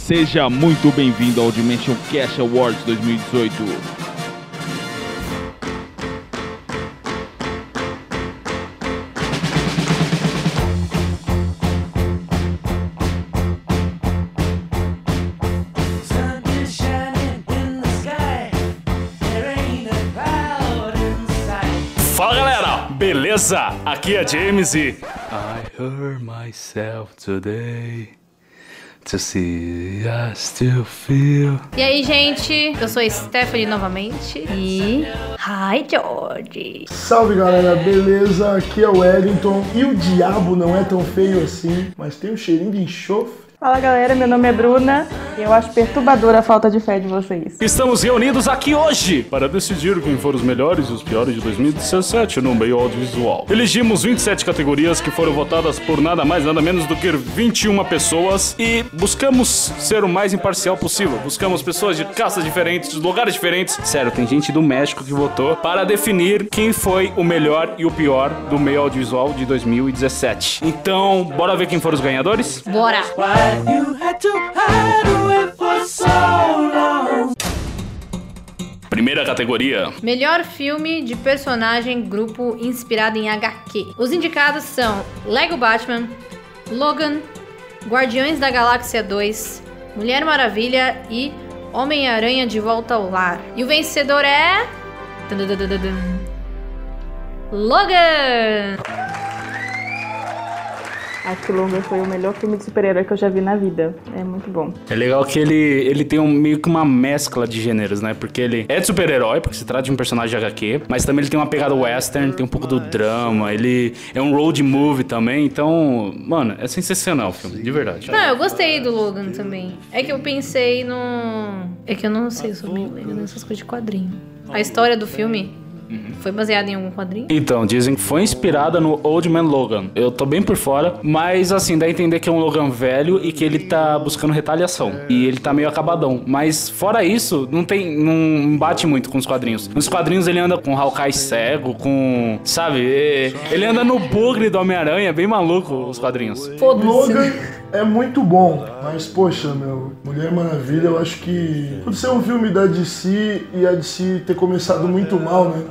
Seja muito bem-vindo ao Dimension Cash Awards 2018. Fala galera, beleza? Aqui é James e I hurt myself today to see I still feel. E aí, gente, eu sou a Stephanie novamente e... Hi, George! Salve galera, beleza? Aqui é o Wellington e o diabo não é tão feio assim, mas tem um cheirinho de enxofre. Fala galera, meu nome é Bruna e eu acho perturbadora a falta de fé de vocês. estamos reunidos aqui hoje para decidir quem foram os melhores e os piores de 2017 no meio audiovisual. Elegimos 27 categorias que foram votadas por nada mais nada menos do que 21 pessoas e buscamos ser o mais imparcial possível. Buscamos pessoas de castas diferentes, de lugares diferentes. Sério, tem gente do México que votou para definir quem foi o melhor e o pior do meio audiovisual de 2017. Então, bora ver quem foram os ganhadores? Bora! Primeira categoria. Melhor filme de personagem grupo inspirado em HQ. Os indicados são Lego Batman, Logan, Guardiões da Galáxia 2, Mulher Maravilha e Homem-Aranha de Volta ao Lar. E o vencedor é... Logan! Acho que Logan foi o melhor filme de super-herói que eu já vi na vida. É muito bom. É legal que ele tem meio que uma mescla de gêneros, né? Porque ele é de super-herói, porque se trata de um personagem de HQ, mas também ele tem uma pegada western, tem um pouco do drama, ele é um road movie também, então, mano, é sensacional o filme, de verdade. Não, eu gostei do Logan também. É que eu pensei no... É que eu não sei, eu sou meio leiga nessas coisas de quadrinho. A história do filme... Foi baseada em algum quadrinho? Então, dizem que foi inspirada no Old Man Logan. Eu tô bem por fora, mas assim, dá a entender que é um Logan velho e que ele tá buscando retaliação. E ele tá meio acabadão. Mas fora isso, não bate muito com os quadrinhos. Nos quadrinhos ele anda com o Hawkeye cego, com... Sabe? Ele anda no bugre do Homem-Aranha, bem maluco os quadrinhos. Logan é muito bom, mas poxa, meu, Mulher Maravilha, eu acho que por ser um filme da DC e a DC ter começado muito mal, né?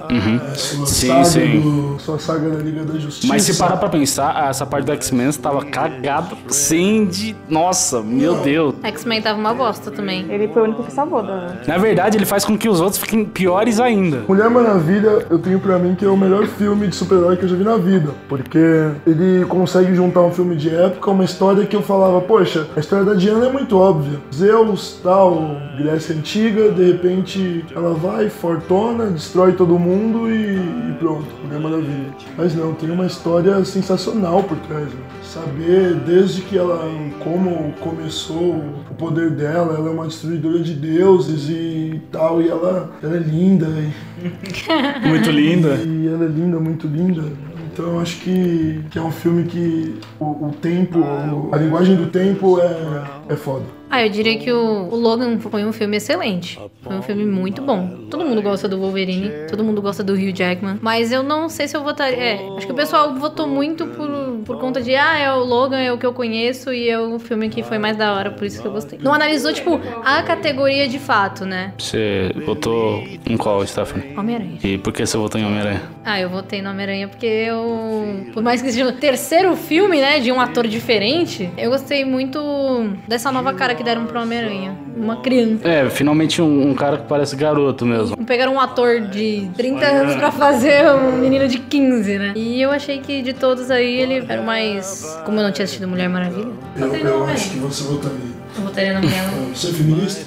Sua saga da Liga da Justiça. Mas se parar pra pensar, essa parte do X-Men tava cagada, sim, de... Nossa, meu Deus. X-Men tava uma bosta também. Ele foi o único que salvou, né? Na verdade, ele faz com que os outros fiquem piores ainda. Mulher Maravilha, eu tenho pra mim que é o melhor filme de super-herói que eu já vi na vida. Porque ele consegue juntar um filme de época, uma história que eu falava, poxa, a história da Diana é muito óbvia. Zeus, tal, Grécia Antiga, de repente ela vai, fortona, destrói todo mundo e pronto, Mulher Maravilha. Mas não, tem uma história sensacional por trás, né? Saber desde que ela, como começou o poder dela, ela é uma destruidora de deuses e tal, e ela é linda. Muito linda. E ela é linda, muito linda. Então eu acho que é um filme que o tempo, a linguagem do tempo é foda. Eu diria que o Logan foi um filme excelente. Foi um filme muito bom. Todo mundo gosta do Wolverine, todo mundo gosta do Hugh Jackman. Mas eu não sei se eu votaria... acho que o pessoal votou muito por conta de... é o Logan, é o que eu conheço e é o filme que foi mais da hora, por isso que eu gostei. Não analisou, tipo, a categoria de fato, né? Você votou em qual, Stephanie? Homem-Aranha. E por que você votou em Homem-Aranha? Eu votei no Homem-Aranha porque eu... Por mais que seja o terceiro filme, né, de um ator diferente, eu gostei muito dessa nova cara que deram pro Homem-Aranha. Uma criança. Finalmente um cara que parece garoto mesmo. Pegaram um ator de 30 anos pra fazer um menino de 15, né? E eu achei que de todos aí ele era o mais... Como eu não tinha assistido Mulher Maravilha. Eu acho que você votaria. Eu votaria na Mulher. Você é feminista?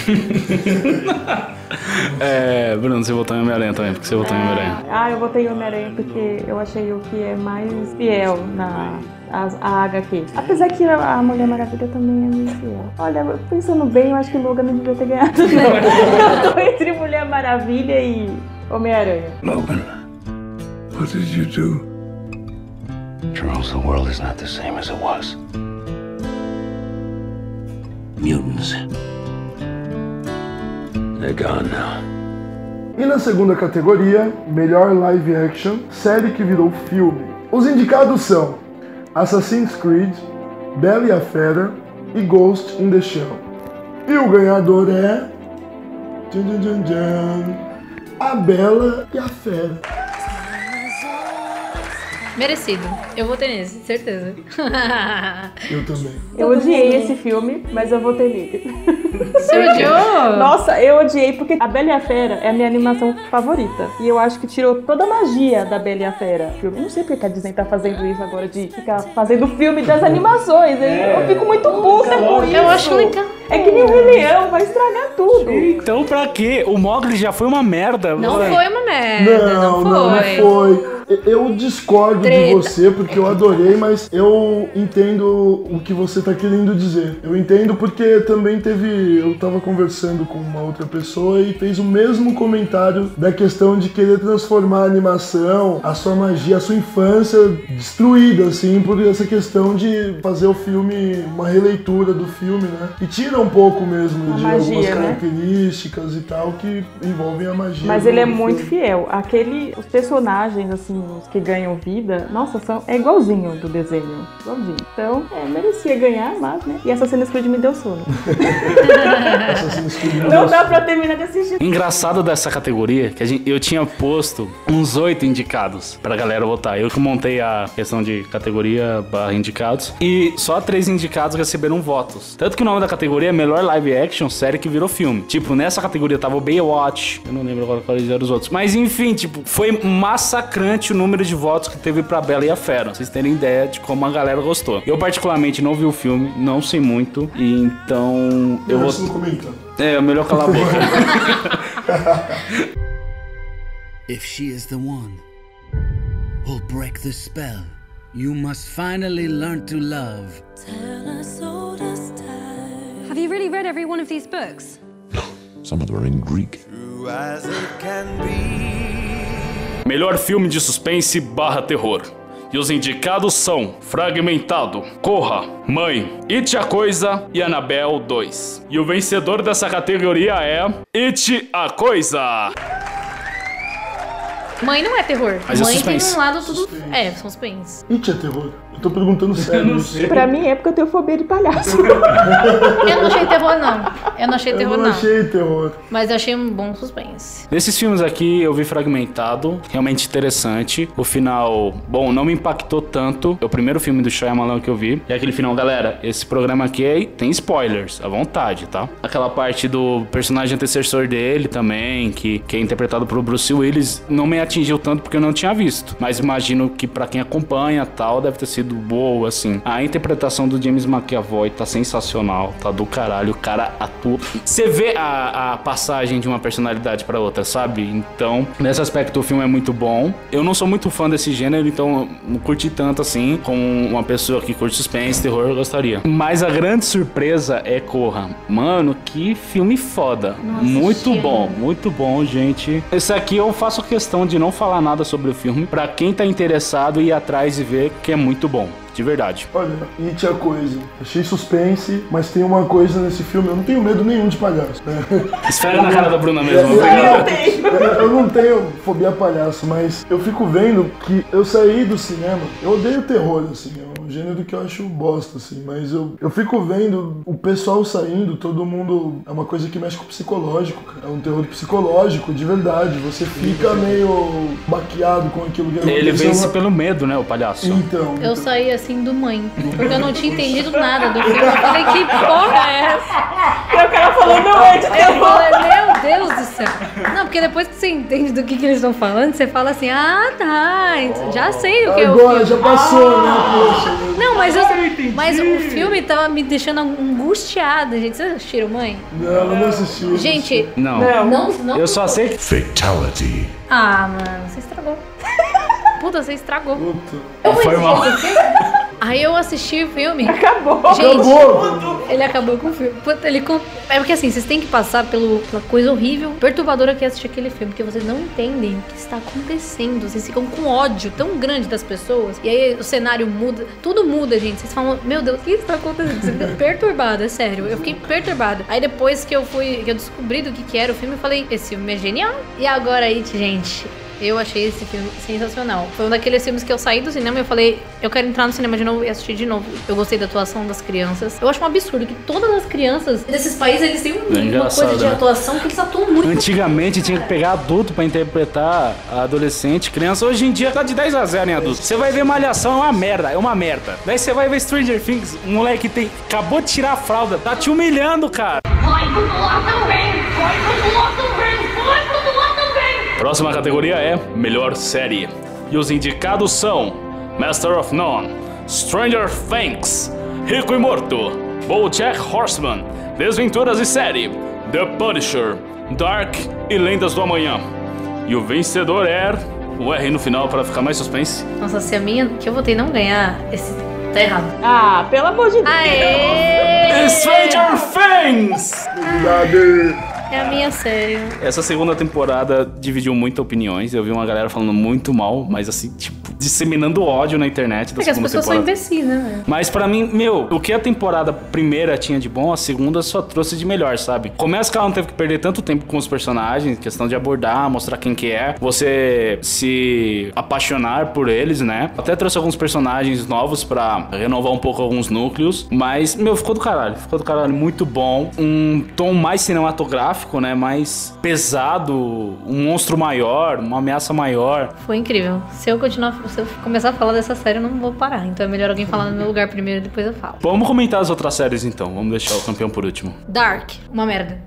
Bruno, você votou em Homem-Aranha também, porque você votou em Homem-Aranha. Eu votei em Homem-Aranha porque eu achei o que é mais fiel a HQ. Apesar que a Mulher Maravilha também é muito fiel. Olha, pensando bem, eu acho que Logan não devia ter ganhado, não. Eu tô entre Mulher Maravilha e Homem-Aranha. Logan, what did you do? Charles, the world is not the same as it was. Mutants. They're gone now. E na segunda categoria, melhor live action, série que virou filme. Os indicados são Assassin's Creed, Bela e a Fera e Ghost in the Shell. E o ganhador é... Tchan, tchan, tchan, tchan. A Bela e a Fera. Merecido. Eu votei nesse, certeza. Eu também. Eu odiei esse filme, mas eu votei nele. Você odiou? Nossa, eu odiei, porque A Bela e a Fera é a minha animação favorita. E eu acho que tirou toda a magia da Bela e a Fera. Eu não sei porque a Disney tá fazendo isso agora, de ficar fazendo filme das animações. Eu fico muito puta com isso. Eu acho legal. É que nem o Rei Leão, vai estragar tudo. Então pra quê? O Mowgli já foi uma merda. Não vai. foi uma merda, não foi. Eu discordo de você porque eu adorei, mas eu entendo o que você tá querendo dizer. Eu entendo porque também eu tava conversando com uma outra pessoa e fez o mesmo comentário da questão de querer transformar a animação, a sua magia, a sua infância destruída, assim, por essa questão de fazer o filme, uma releitura do filme, né? E tira um pouco mesmo de magia, algumas né? características e tal que envolvem a magia. Mas ele é muito fiel. Os personagens, assim, os que ganham vida, nossa, é igualzinho do desenho. Igualzinho. Então, merecia ganhar, mas, né? E Assassin's Creed me deu sono. Não dá pra terminar de assistir. Engraçado dessa categoria, que eu tinha posto uns 8 indicados pra galera votar. Eu que montei a questão de categoria / indicados. E só 3 indicados receberam votos. Tanto que o nome da categoria é Melhor Live Action Série que Virou Filme. Tipo, nessa categoria tava o Baywatch. Eu não lembro agora quais eram os outros. Mas enfim, tipo, foi massacrante o número de votos que teve pra Bela e a Fera. Pra vocês terem ideia de como a galera gostou. Eu particularmente não vi o filme, não sei muito. E então... eu vou... É melhor calar a boca. If she is the one who'll break the spell, you must finally learn to love. Have you really read every one of these books? Some of them are in Greek. Melhor filme de suspense / terror. E os indicados são Fragmentado, Corra, Mãe, It a Coisa e Annabelle 2. E o vencedor dessa categoria é It a Coisa. Mãe não é terror. Mas Mãe é suspense. tem um lado tudo... suspense. It é terror. Eu tô perguntando sério. Pra mim é porque eu tenho fobia de palhaço. Eu não achei terror, não. Eu não achei terror. Mas eu achei um bom suspense. Desses filmes aqui, eu vi Fragmentado, realmente interessante. O final, bom, não me impactou tanto. É o primeiro filme do Shyamalan que eu vi. E aquele final, galera, esse programa aqui tem spoilers, à vontade, tá? Aquela parte do personagem antecessor dele também, que é interpretado por Bruce Willis, não me atingiu tanto porque eu não tinha visto. Mas imagino que pra quem acompanha tal, deve ter sido boa, assim. A interpretação do James McAvoy tá sensacional, tá do caralho, o cara atua. Você vê a passagem de uma personalidade pra outra, sabe? Então, nesse aspecto o filme é muito bom. Eu não sou muito fã desse gênero, então não curti tanto assim. Como uma pessoa que curte suspense, terror, eu gostaria. Mas a grande surpresa é Corra. Mano, que filme foda. Muito bom, gente. Esse aqui eu faço questão de não falar nada sobre o filme, pra quem tá interessado ir atrás e ver, que é muito bom. De verdade. Olha, It é a Coisa. Achei suspense, mas tem uma coisa nesse filme. Eu não tenho medo nenhum de palhaço. Esfrega na cara da Bruna mesmo. Eu não tenho fobia a palhaço, mas eu fico vendo que eu saí do cinema. Eu odeio terror, assim. É um gênero que eu acho bosta, assim. Mas eu fico vendo o pessoal saindo, todo mundo... É uma coisa que mexe com o psicológico, cara. É um terror psicológico, de verdade. Você fica meio baqueado com aquilo que aconteceu. Ele vence pelo medo, né, o palhaço? Então. Eu saí assim do Mãe, porque eu não tinha entendido nada do filme. Eu falei, que porra é essa? E o cara falou, não é de Eu falei, meu Deus do céu. Não, porque depois que você entende do que eles estão falando, você fala assim, ah, tá, então já sei o que é o Agora, filme. já passou, né? Poxa. Não, mas o filme tava me deixando angustiada, gente. Vocês assistiram Mãe? Não, eu não assisti. Gente, Não. Eu só sei que... Fatality. ah, mano, você estragou. Puta, você estragou. Foi mal. Aí eu assisti o filme. Acabou. Gente, ele acabou com o filme. Puta, É porque assim, vocês têm que passar pela coisa horrível, perturbadora que é assistir aquele filme, porque vocês não entendem o que está acontecendo. Vocês ficam com ódio tão grande das pessoas. E aí o cenário muda, tudo muda, gente. Vocês falam, meu Deus, o que está acontecendo? Você fica perturbada, é sério. Eu fiquei perturbada. Aí depois que eu descobri do que era o filme, eu falei, esse filme é genial. E agora aí, gente, Eu achei esse filme sensacional. Foi um daqueles filmes que eu saí do cinema e eu falei, eu quero entrar no cinema de novo e assistir de novo. Eu gostei da atuação das crianças. Eu acho um absurdo que todas as crianças desses países, eles têm uma coisa de atuação que eles atuam muito. Antigamente tinha que pegar adulto pra interpretar adolescente, criança. Hoje em dia tá de 10-0 em adulto. Você vai ver Malhação, é uma merda. Daí você vai ver Stranger Things, um moleque acabou de tirar a fralda, tá te humilhando, cara. Próxima categoria é Melhor Série. E os indicados são Master of None, Stranger Things, Rico e Morto, BoJack Horseman, Desventuras em Série, The Punisher, Dark e Lendas do Amanhã. E o vencedor é... o R no final para ficar mais suspense. Nossa, se a minha que eu votei não ganhar, esse tá errado. Ah, pelo amor de Deus. Aê! Stranger Things! É a minha série. Essa segunda temporada dividiu muitas opiniões. Eu vi uma galera falando muito mal, mas assim, tipo, disseminando ódio na internet da Porque as segunda pessoas temporada. são imbecis, né, velho? Mas pra mim, o que a temporada primeira tinha de bom, a segunda só trouxe de melhor, sabe? Começa que ela não teve que perder tanto tempo com os personagens, questão de abordar, mostrar quem que é, você se apaixonar por eles, né? Até trouxe alguns personagens novos pra renovar um pouco alguns núcleos, mas, ficou do caralho, muito bom. Um tom mais cinematográfico, né? Mais pesado, um monstro maior, uma ameaça maior. Foi incrível. Se eu começar a falar dessa série, eu não vou parar. Então é melhor alguém falar no meu lugar primeiro e depois eu falo. Vamos comentar as outras séries então. Vamos deixar o campeão por último. Dark, uma merda.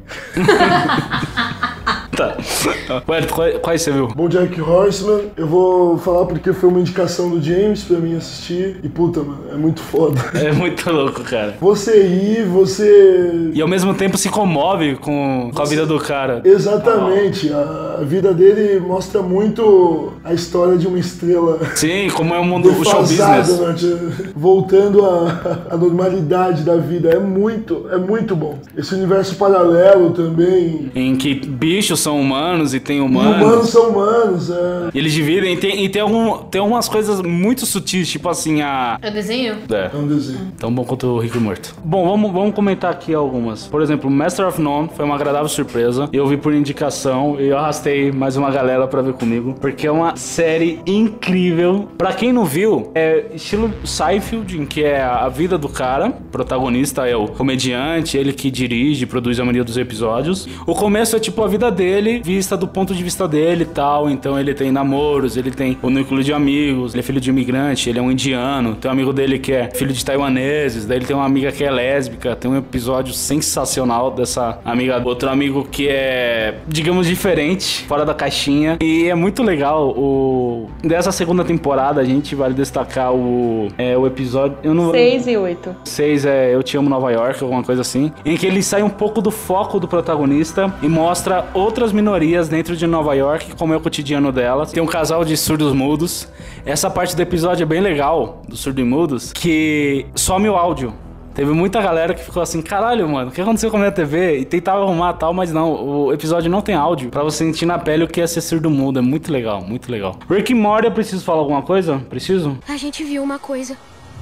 Tá. Ué, quais você viu? BoJack Horseman, eu vou falar porque foi uma indicação do James pra mim assistir. E puta, mano, é muito foda. É muito louco, cara. Você ri, você... E ao mesmo tempo se comove com a vida do cara. Exatamente. A vida dele mostra muito a história de uma estrela. Sim, como é o mundo do show defasada, business. né? Voltando à normalidade da vida. É muito bom. Esse universo paralelo também. Em que bichos são humanos e tem humanos. E humanos são humanos, é. E eles dividem e tem algumas coisas muito sutis, tipo assim, É desenho? É um desenho. Tão bom quanto o Rico e Morto. Bom, vamos comentar aqui algumas. Por exemplo, Master of None foi uma agradável surpresa. Eu vi por indicação e eu arrastei mais uma galera pra ver comigo, porque é uma série incrível. Pra quem não viu, é estilo Seinfeld, em que é a vida do cara. O protagonista é o comediante, ele que dirige e produz a maioria dos episódios. O começo é tipo a vida dele, vista do ponto de vista dele e tal. Então ele tem namoros, ele tem o núcleo de amigos, ele é filho de imigrante, ele é um indiano, tem um amigo dele que é filho de taiwaneses, daí ele tem uma amiga que é lésbica, tem um episódio sensacional dessa amiga, outro amigo que é, digamos, diferente, fora da caixinha, e é muito legal. Dessa segunda temporada a gente vale destacar o episódio, eu não 6 e 8. 6 é Eu Te Amo Nova York, alguma coisa assim, em que ele sai um pouco do foco do protagonista e mostra outras minorias dentro de Nova York, como é o cotidiano dela. Tem um casal de surdos mudos. Essa parte do episódio é bem legal, dos surdos mudos, que some o áudio. Teve muita galera que ficou assim, caralho, mano, o que aconteceu com a minha TV? E tentava arrumar tal, mas não, o episódio não tem áudio, pra você sentir na pele o que é ser surdo mudo. É muito legal, muito legal. Rick e Morty, eu preciso falar alguma coisa? Preciso? A gente viu uma coisa.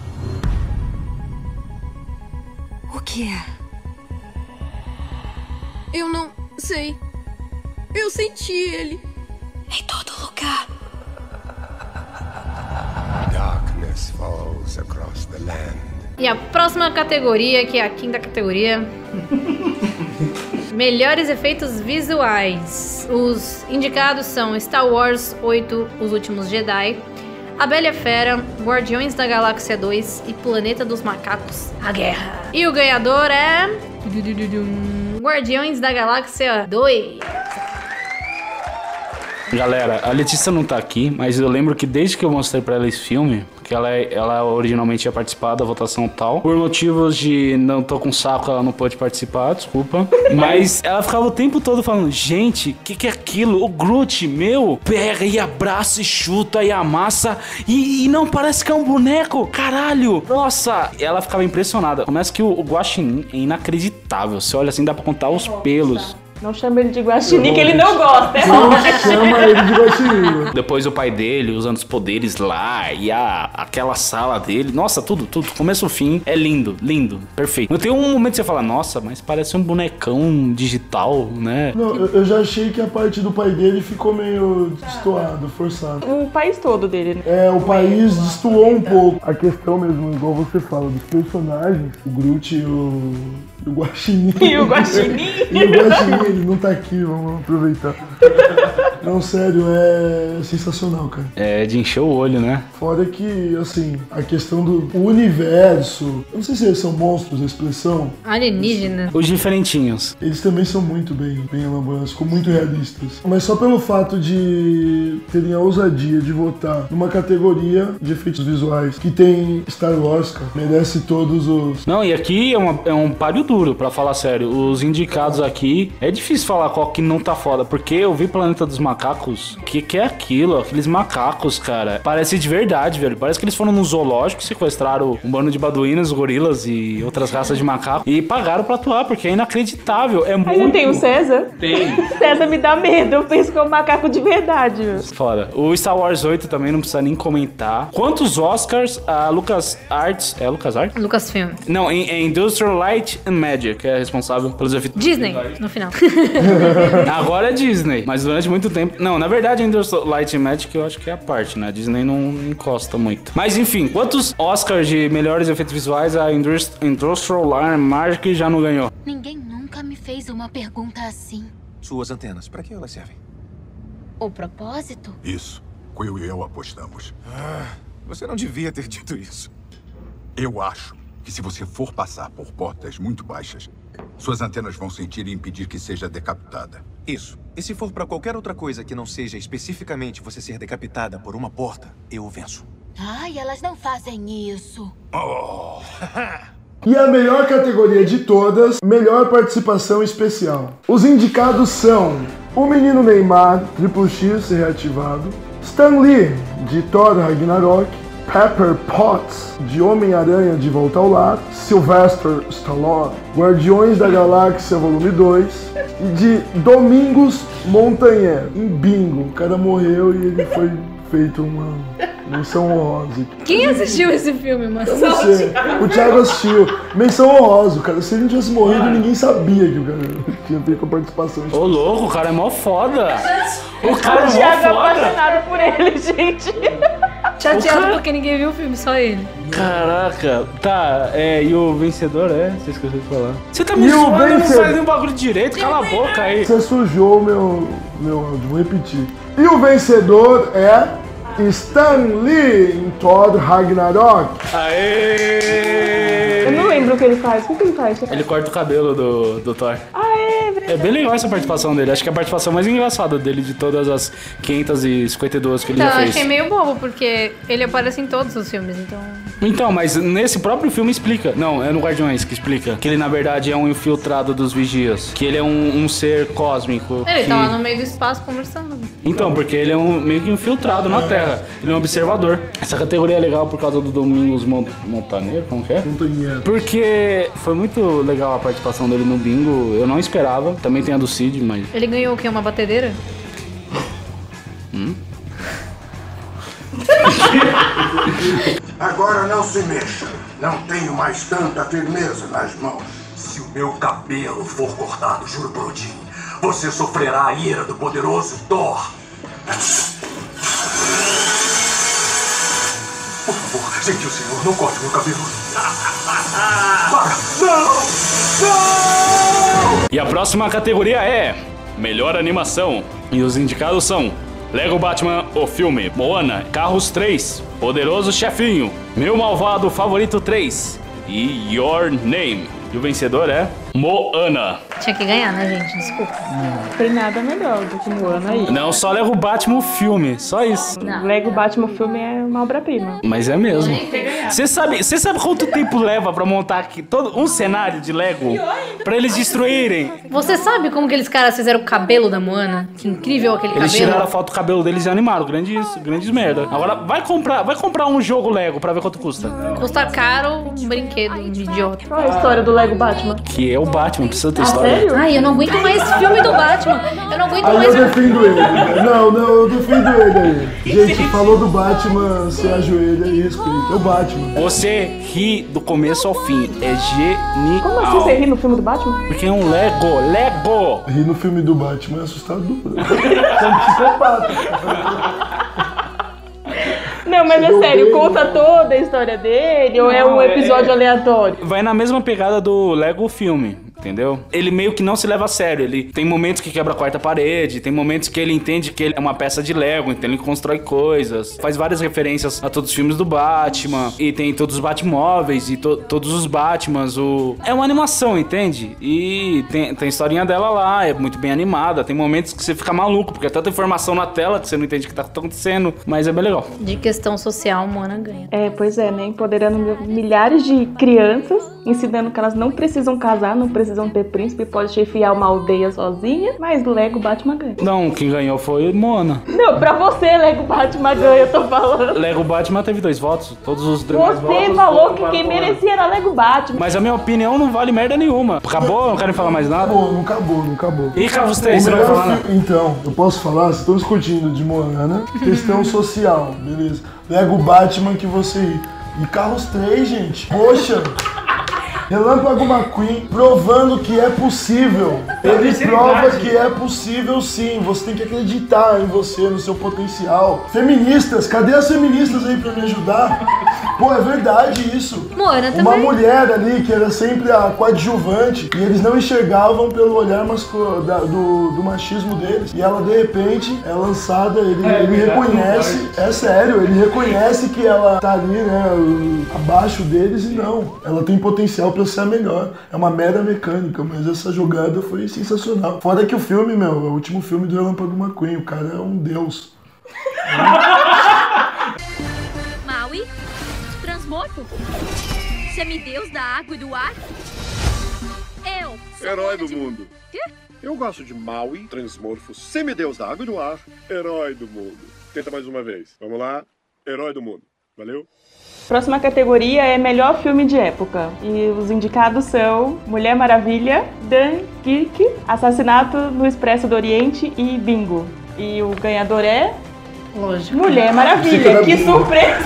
O que é? Eu não sei. Eu senti ele em todo lugar. Darkness falls across the land. E a próxima categoria, que é a quinta categoria. Melhores efeitos visuais. Os indicados são Star Wars 8, Os Últimos Jedi, A Bela e a Fera, Guardiões da Galáxia 2 e Planeta dos Macacos, A Guerra. E o ganhador é... Guardiões da Galáxia 2. Galera, a Letícia não tá aqui, mas eu lembro que desde que eu mostrei pra ela esse filme, que ela originalmente ia participar da votação tal, por motivos de não tô com saco, ela não pôde participar, desculpa, mas ela ficava o tempo todo falando, gente, que é aquilo? O Groot, pega e abraça e chuta e amassa e não parece que é um boneco, caralho, nossa, ela ficava impressionada. Começa que o Guaxinim é inacreditável, você olha assim, dá pra contar os pelos. Não chama ele de guaxinim, que ele não gosta. Não chama ele de guaxinim. Depois o pai dele usando os poderes lá e aquela sala dele. Nossa, tudo. Começo ao fim. É lindo, perfeito. Tem um momento que você fala, nossa, mas parece um bonecão digital, né? Não, eu já achei que a parte do pai dele ficou meio destoado, forçado. O país todo dele, né? É, o país destoou um pouco. A questão mesmo, igual você fala, dos personagens, o Groot e o Guaxinim. E o Guaxinim? E o Guaxinim, ele não tá aqui, vamos aproveitar. Não, sério, é sensacional, cara. É de encher o olho, né? Fora que, assim, a questão do universo, eu não sei se eles são monstros, a expressão. Alienígena. Os diferentinhos. Eles também são muito bem elaborados, ficam muito realistas. Mas só pelo fato de terem a ousadia de votar numa categoria de efeitos visuais que tem Star Wars, cara, merece todos os... Não, e aqui é um páreo duro, pra falar sério. Os indicados aqui, é difícil falar qual que não tá foda, porque eu vi Planeta dos Macacos, que é aquilo, aqueles macacos, cara. Parece de verdade, velho. Parece que eles foram num zoológico, sequestraram um bando de baduínos, gorilas e outras raças de macaco e pagaram pra atuar, porque é inacreditável. É muito... Ainda tem o César? Tem. César me dá medo, eu penso que é um macaco de verdade. Foda. O Star Wars 8 também não precisa nem comentar. Quantos Oscars a LucasArts... É LucasArts? Lucasfilm. Não, é Industrial Light and Magic, que é responsável pelos efeitos... Disney, no final. Agora é Disney, mas durante muito tempo... Não, na verdade, a Industrial Light and Magic eu acho que é a parte, né? A Disney não encosta muito. Mas enfim, quantos Oscars de melhores efeitos visuais a Industrial Light and Magic já não ganhou? Ninguém nunca me fez uma pergunta assim. Suas antenas, para que elas servem? O propósito? Isso. Quill e eu apostamos. Você não devia ter dito isso. Eu acho que se você for passar por portas muito baixas, suas antenas vão sentir e impedir que seja decapitada. Isso. E se for para qualquer outra coisa que não seja especificamente você ser decapitada por uma porta, eu venço. Ai, elas não fazem isso. Oh. E a melhor categoria de todas, melhor participação especial. Os indicados são o Menino Neymar, Triple X reativado, Stan Lee, de Thor Ragnarok, Pepper Potts, de Homem-Aranha de Volta ao Lar, Sylvester Stallone, Guardiões da Galáxia Volume 2 e de Domingos Montanher, em Bingo. O cara morreu e ele foi feito uma menção honrosa. Quem assistiu esse filme, mano? Eu não sei. O Thiago assistiu. Menção honrosa, cara. Se ele não tivesse morrido, ninguém sabia que o cara tinha feito a participação. Ô, louco, o cara é mó foda. O cara é mó Thiago é foda. apaixonado por ele, gente. Chateado porque ninguém viu o filme, só ele. Caraca, tá, e o vencedor Você esqueceu de falar. Você tá me E o zoando, não vencedor? faz nenhum bagulho direito, cala a boca aí. Você sujou o meu áudio, vou repetir. E o vencedor é Stan Lee em Thor Ragnarok. Aê! Eu não lembro o que ele faz. O que ele faz? Ele corta o cabelo do Thor. É bem legal essa participação dele. Acho que é a participação mais engraçada dele de todas as 552 que ele Então, já eu fez. achei meio bobo, porque ele aparece em todos os filmes, então... Então, mas nesse próprio filme explica. Não, é no Guardiões que explica. Que ele, na verdade, é um infiltrado dos Vigias. Que ele é um ser cósmico. Ele que... tá lá no meio do espaço conversando. Então, porque ele é meio que infiltrado na Terra. Ele é um observador. Essa categoria é legal por causa do Domingos Montaneiro, como que é? Montanheiro. Porque foi muito legal a participação dele no bingo. Eu não esperava. Também tem a do Cid, mas... Ele ganhou o quê? Uma batedeira? Agora não se mexa. Não tenho mais tanta firmeza nas mãos. Se o meu cabelo for cortado, juro por Odin, você sofrerá a ira do poderoso Thor. Por favor, gentil senhor, não corte meu cabelo. Para! Não! Não! E a próxima categoria é Melhor Animação. E os indicados são Lego Batman, o filme, Moana, Carros 3, Poderoso Chefinho, Meu Malvado Favorito 3 e Your Name. E o vencedor é Moana. Tinha que ganhar, né, gente? Desculpa. Não tem nada melhor do que Moana aí. Não, só Lego Batman, o filme, só isso. Não. Lego Batman filme é uma obra-prima. Mas é mesmo. Você sabe quanto tempo leva pra montar aqui todo um cenário de Lego pra eles destruírem? Você sabe como que aqueles caras fizeram o cabelo da Moana? Que incrível aquele Eles cabelo. tiraram a foto do cabelo deles e animaram. Grandes merda. Agora vai comprar um jogo Lego pra ver quanto custa. Custa caro, brinquedo idiota. Qual é a história do Lego Batman? Que é o Batman, precisa ter história. Sério? Ai, eu não aguento mais filme do Batman. Eu não aguento Aí mais. eu defendo ele. Não, eu defendo ele aí. Gente, falou do Batman, se ajoelha e respeita. É o Batman. Você ri do começo ao fim. É genial. Como assim você ri no filme do Batman? Porque é um Lego. Rir no filme do Batman é assustador. É um psicopata. Não, mas é sério, conta toda a história dele ou é um episódio aleatório? Vai na mesma pegada do Lego filme, entendeu? Ele meio que não se leva a sério. Ele tem momentos que quebra a quarta parede, tem momentos que ele entende que ele é uma peça de Lego, então ele constrói coisas. Faz várias referências a todos os filmes do Batman, e tem todos os Batmóveis, e todos os Batmans. É uma animação, entende? E tem a historinha dela lá, é muito bem animada. Tem momentos que você fica maluco, porque é tanta informação na tela que você não entende o que tá acontecendo, mas é bem legal. De questão social, Moana ganha. Pois é, né? Empoderando milhares de crianças, ensinando que elas não precisam casar, não precisam ter príncipe, pode chefiar uma aldeia sozinha, mas Lego Batman ganha. Não, quem ganhou foi Moana. Não, pra você, Lego Batman ganha, eu tô falando. Lego Batman teve 2 votos, todos os demais votos. Você falou que quem merecia era Lego Batman. Mas a minha opinião não vale merda nenhuma. Acabou? Não querem falar mais nada? Não acabou. E cá, vocês, você vai falar? Então, eu posso falar? Vocês estão discutindo de Moana, questão social, beleza. Lego Batman que você ri. E Carros 3, gente. Poxa. Relâmpago McQueen provando que é possível. Ele prova que é possível sim. Você tem que acreditar em você, no seu potencial. Feministas, cadê as feministas aí pra me ajudar? Pô, é verdade isso. Moana Uma também. mulher ali que era sempre a coadjuvante e eles não enxergavam pelo olhar do machismo deles. E ela, de repente, é lançada, ele reconhece, é sério, ele reconhece que ela tá ali, né, abaixo deles e não. Ela tem potencial pra ser a melhor. É uma mera mecânica, mas essa jogada foi sensacional. Fora que o filme, é o último filme do Relâmpago McQueen. O cara é um deus. Maui? Transmorfo? Semideus da água e do ar? Eu sou Herói do mundo. Quê? Eu gosto de Maui, transmorfo, semideus da água e do ar, herói do mundo. Tenta mais uma vez. Vamos lá. Herói do mundo. Valeu? Próxima categoria é melhor filme de época. E os indicados são Mulher Maravilha, Dunkirk, Assassinato no Expresso do Oriente e Bingo. E o ganhador é... Lógico. Mulher Maravilha. Que surpresa!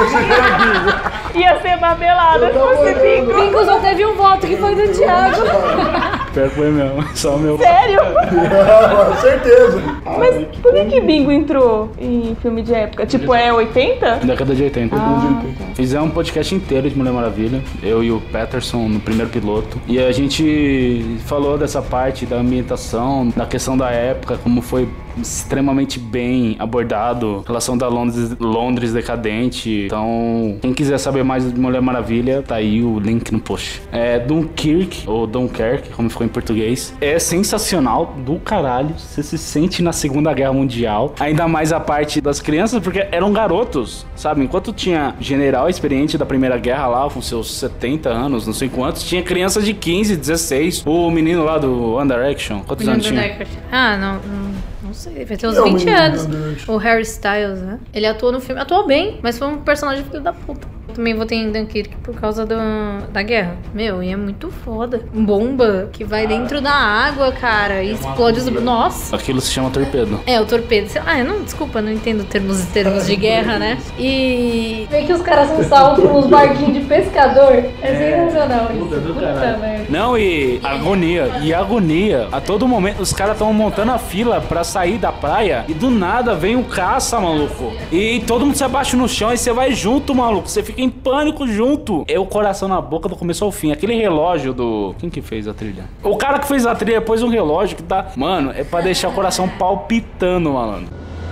Ia ser babelada se fosse Bingo. Bingo só teve um voto, que foi do Thiago. Pior que foi mesmo, só o meu. Sério? Certeza. Mas por que Bingo entrou em filme de época? Tipo, é 80? Década de 80. Fizemos um podcast inteiro de Mulher Maravilha, eu e o Peterson no primeiro piloto. E a gente falou dessa parte da ambientação, da questão da época, como foi extremamente bem abordado, a relação da Londres decadente. Então, quem quiser saber mais de Mulher Maravilha, tá aí o link no post. Dunkirk, ou Dunkirk, como ficou em português, é sensacional, do caralho. Você se sente na Segunda Guerra Mundial, ainda mais a parte das crianças, porque eram garotos, sabe? Enquanto tinha general experiente da Primeira Guerra lá, com seus 70 anos, não sei quantos, tinha crianças de 15, 16. O menino lá do One Direction, quantos anos tinha? Ah, não sei, vai ter uns 20 anos. O Harry Styles, né? Ele atuou no filme, atuou bem, mas foi um personagem filho da puta. Também votei em Dunkirk por causa da guerra. Meu, e é muito foda. Bomba que vai dentro da água, cara, e explode os... Nossa! Aquilo se chama torpedo. É, o torpedo. Desculpa, não entendo termos de guerra, né? E... Vê que os caras são salvos por uns barquinhos de pescador. É sensacional isso. Puta merda. Não, e agonia. A todo momento, os caras estão montando a fila pra sair da praia e do nada vem um caça, maluco. E todo mundo se abaixa no chão e você vai junto, maluco. Você fica em pânico junto. É o coração na boca do começo ao fim. Aquele relógio do... Quem que fez a trilha? O cara que fez a trilha pôs um relógio que tá... Mano, é pra deixar o coração palpitando, malandro.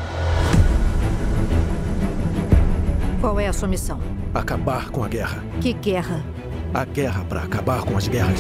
Qual é a sua missão? Acabar com a guerra. Que guerra? A guerra para acabar com as guerras.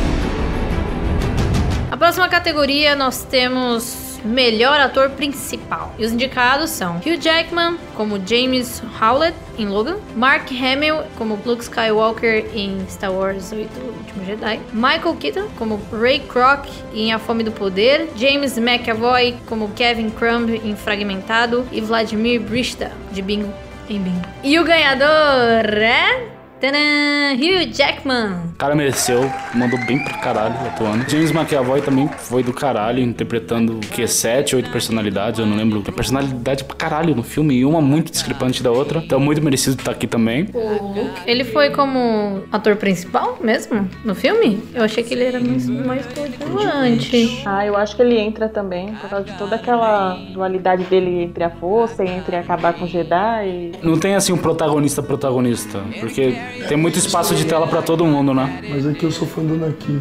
A próxima categoria nós temos melhor ator principal. E os indicados são Hugh Jackman como James Howlett em Logan, Mark Hamill como Luke Skywalker em Star Wars 8: O Último Jedi, Michael Keaton como Ray Kroc em A Fome do Poder, James McAvoy como Kevin Crumb em Fragmentado e Vladimir Brista de Bingo em Bingo. E o ganhador é... Tadã! Hugh Jackman. O cara mereceu, mandou bem pra caralho atuando. James McAvoy também foi do caralho, interpretando o que? 7, 8 personalidades, eu não lembro. Tem personalidade pra caralho no filme e uma muito discrepante da outra. Então muito merecido estar aqui também. Ele foi como ator principal mesmo no filme? Eu achei que ele era mais coadjuvante. Eu acho que ele entra também por causa de toda aquela dualidade dele entre a força e entre acabar com o Jedi. Não tem assim um protagonista, porque tem muito espaço de tela pra todo mundo, né? Mas é que eu sou fã do Anakin.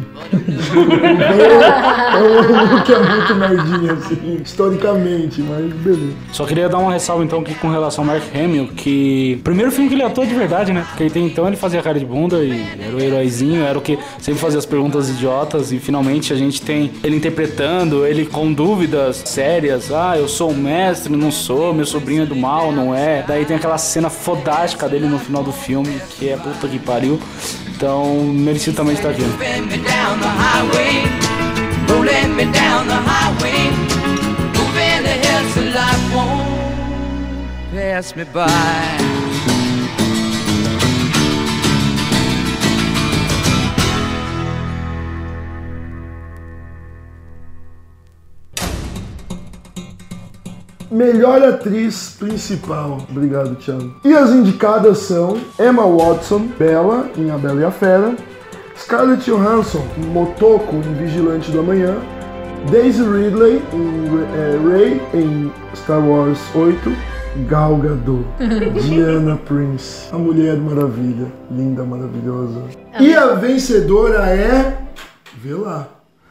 O Luke é muito nerdinho, assim, historicamente, mas beleza. Só queria dar uma ressalva, então, aqui com relação ao Mark Hamill, que... Primeiro filme que ele atuou de verdade, né? Porque então ele fazia cara de bunda e era o heróizinho, era o que sempre fazia as perguntas idiotas, e finalmente a gente tem ele interpretando, ele com dúvidas sérias. Eu sou um mestre, não sou, meu sobrinho é do mal, não é. Daí tem aquela cena fodástica dele no final do filme, que é puta que pariu. Então, merecido também estar aqui. Melhor atriz principal. Obrigado, Thiago. E as indicadas são Emma Watson, Bella, em A Bela e a Fera, Scarlett Johansson, Motoko, em Vigilante do Amanhã, Daisy Ridley, em Rey, em Star Wars 8, Gal Gadot, Diana Prince, a Mulher Maravilha, linda, maravilhosa. E a vencedora é... Vê lá.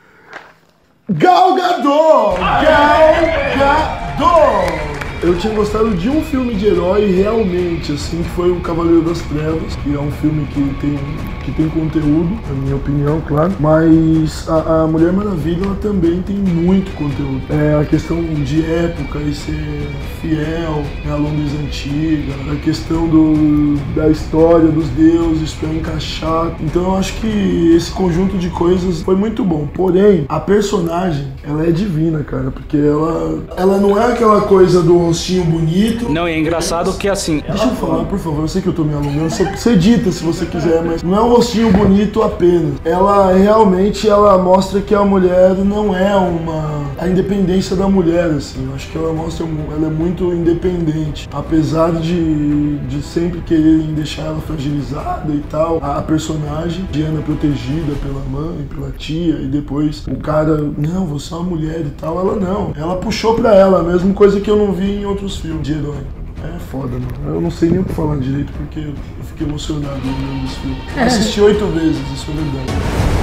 Gal Gadot! Gal Gadot! Eu tinha gostado de um filme de herói realmente, assim, que foi o Cavaleiro das Trevas, que é um filme que tem conteúdo, na minha opinião, claro, mas a Mulher Maravilha ela também tem muito conteúdo. A questão de época e ser fiel à Londres antiga, a questão da história dos deuses para encaixar. Então eu acho que esse conjunto de coisas foi muito bom. Porém, a personagem, ela é divina, cara, porque ela não é aquela coisa do rostinho bonito. Não, e é engraçado que assim... Deixa eu falar, por favor, eu sei que eu tô me alongando, você edita se você quiser, mas não é um rostinho bonito apenas. Ela realmente, mostra que a mulher não é a independência da mulher, assim. Eu acho que ela é muito independente. Apesar de sempre quererem deixar ela fragilizada e tal, a personagem, Diana protegida pela mãe, pela tia, e depois o cara, não, você é uma mulher e tal, ela não. Ela puxou pra ela, a mesma coisa que eu não vi em outros filmes de herói. É foda, mano. Eu não sei nem o que falar direito porque eu fiquei emocionado no esse filme. Assisti 8 vezes, isso é verdade.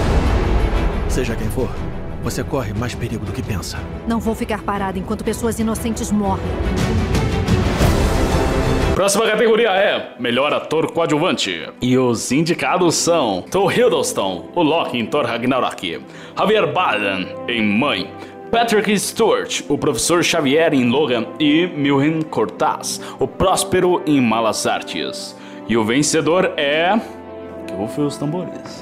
Seja quem for, você corre mais perigo do que pensa. Não vou ficar parada enquanto pessoas inocentes morrem. Próxima categoria é Melhor Ator Coadjuvante. E os indicados são Tom Hiddleston, o Loki em Thor Ragnarok, Javier Bardem em Mãe, Patrick Stewart, o Professor Xavier em Logan e Milren Cortaz, o Próspero em Malas Artes. E o vencedor é... Que rufem os tambores.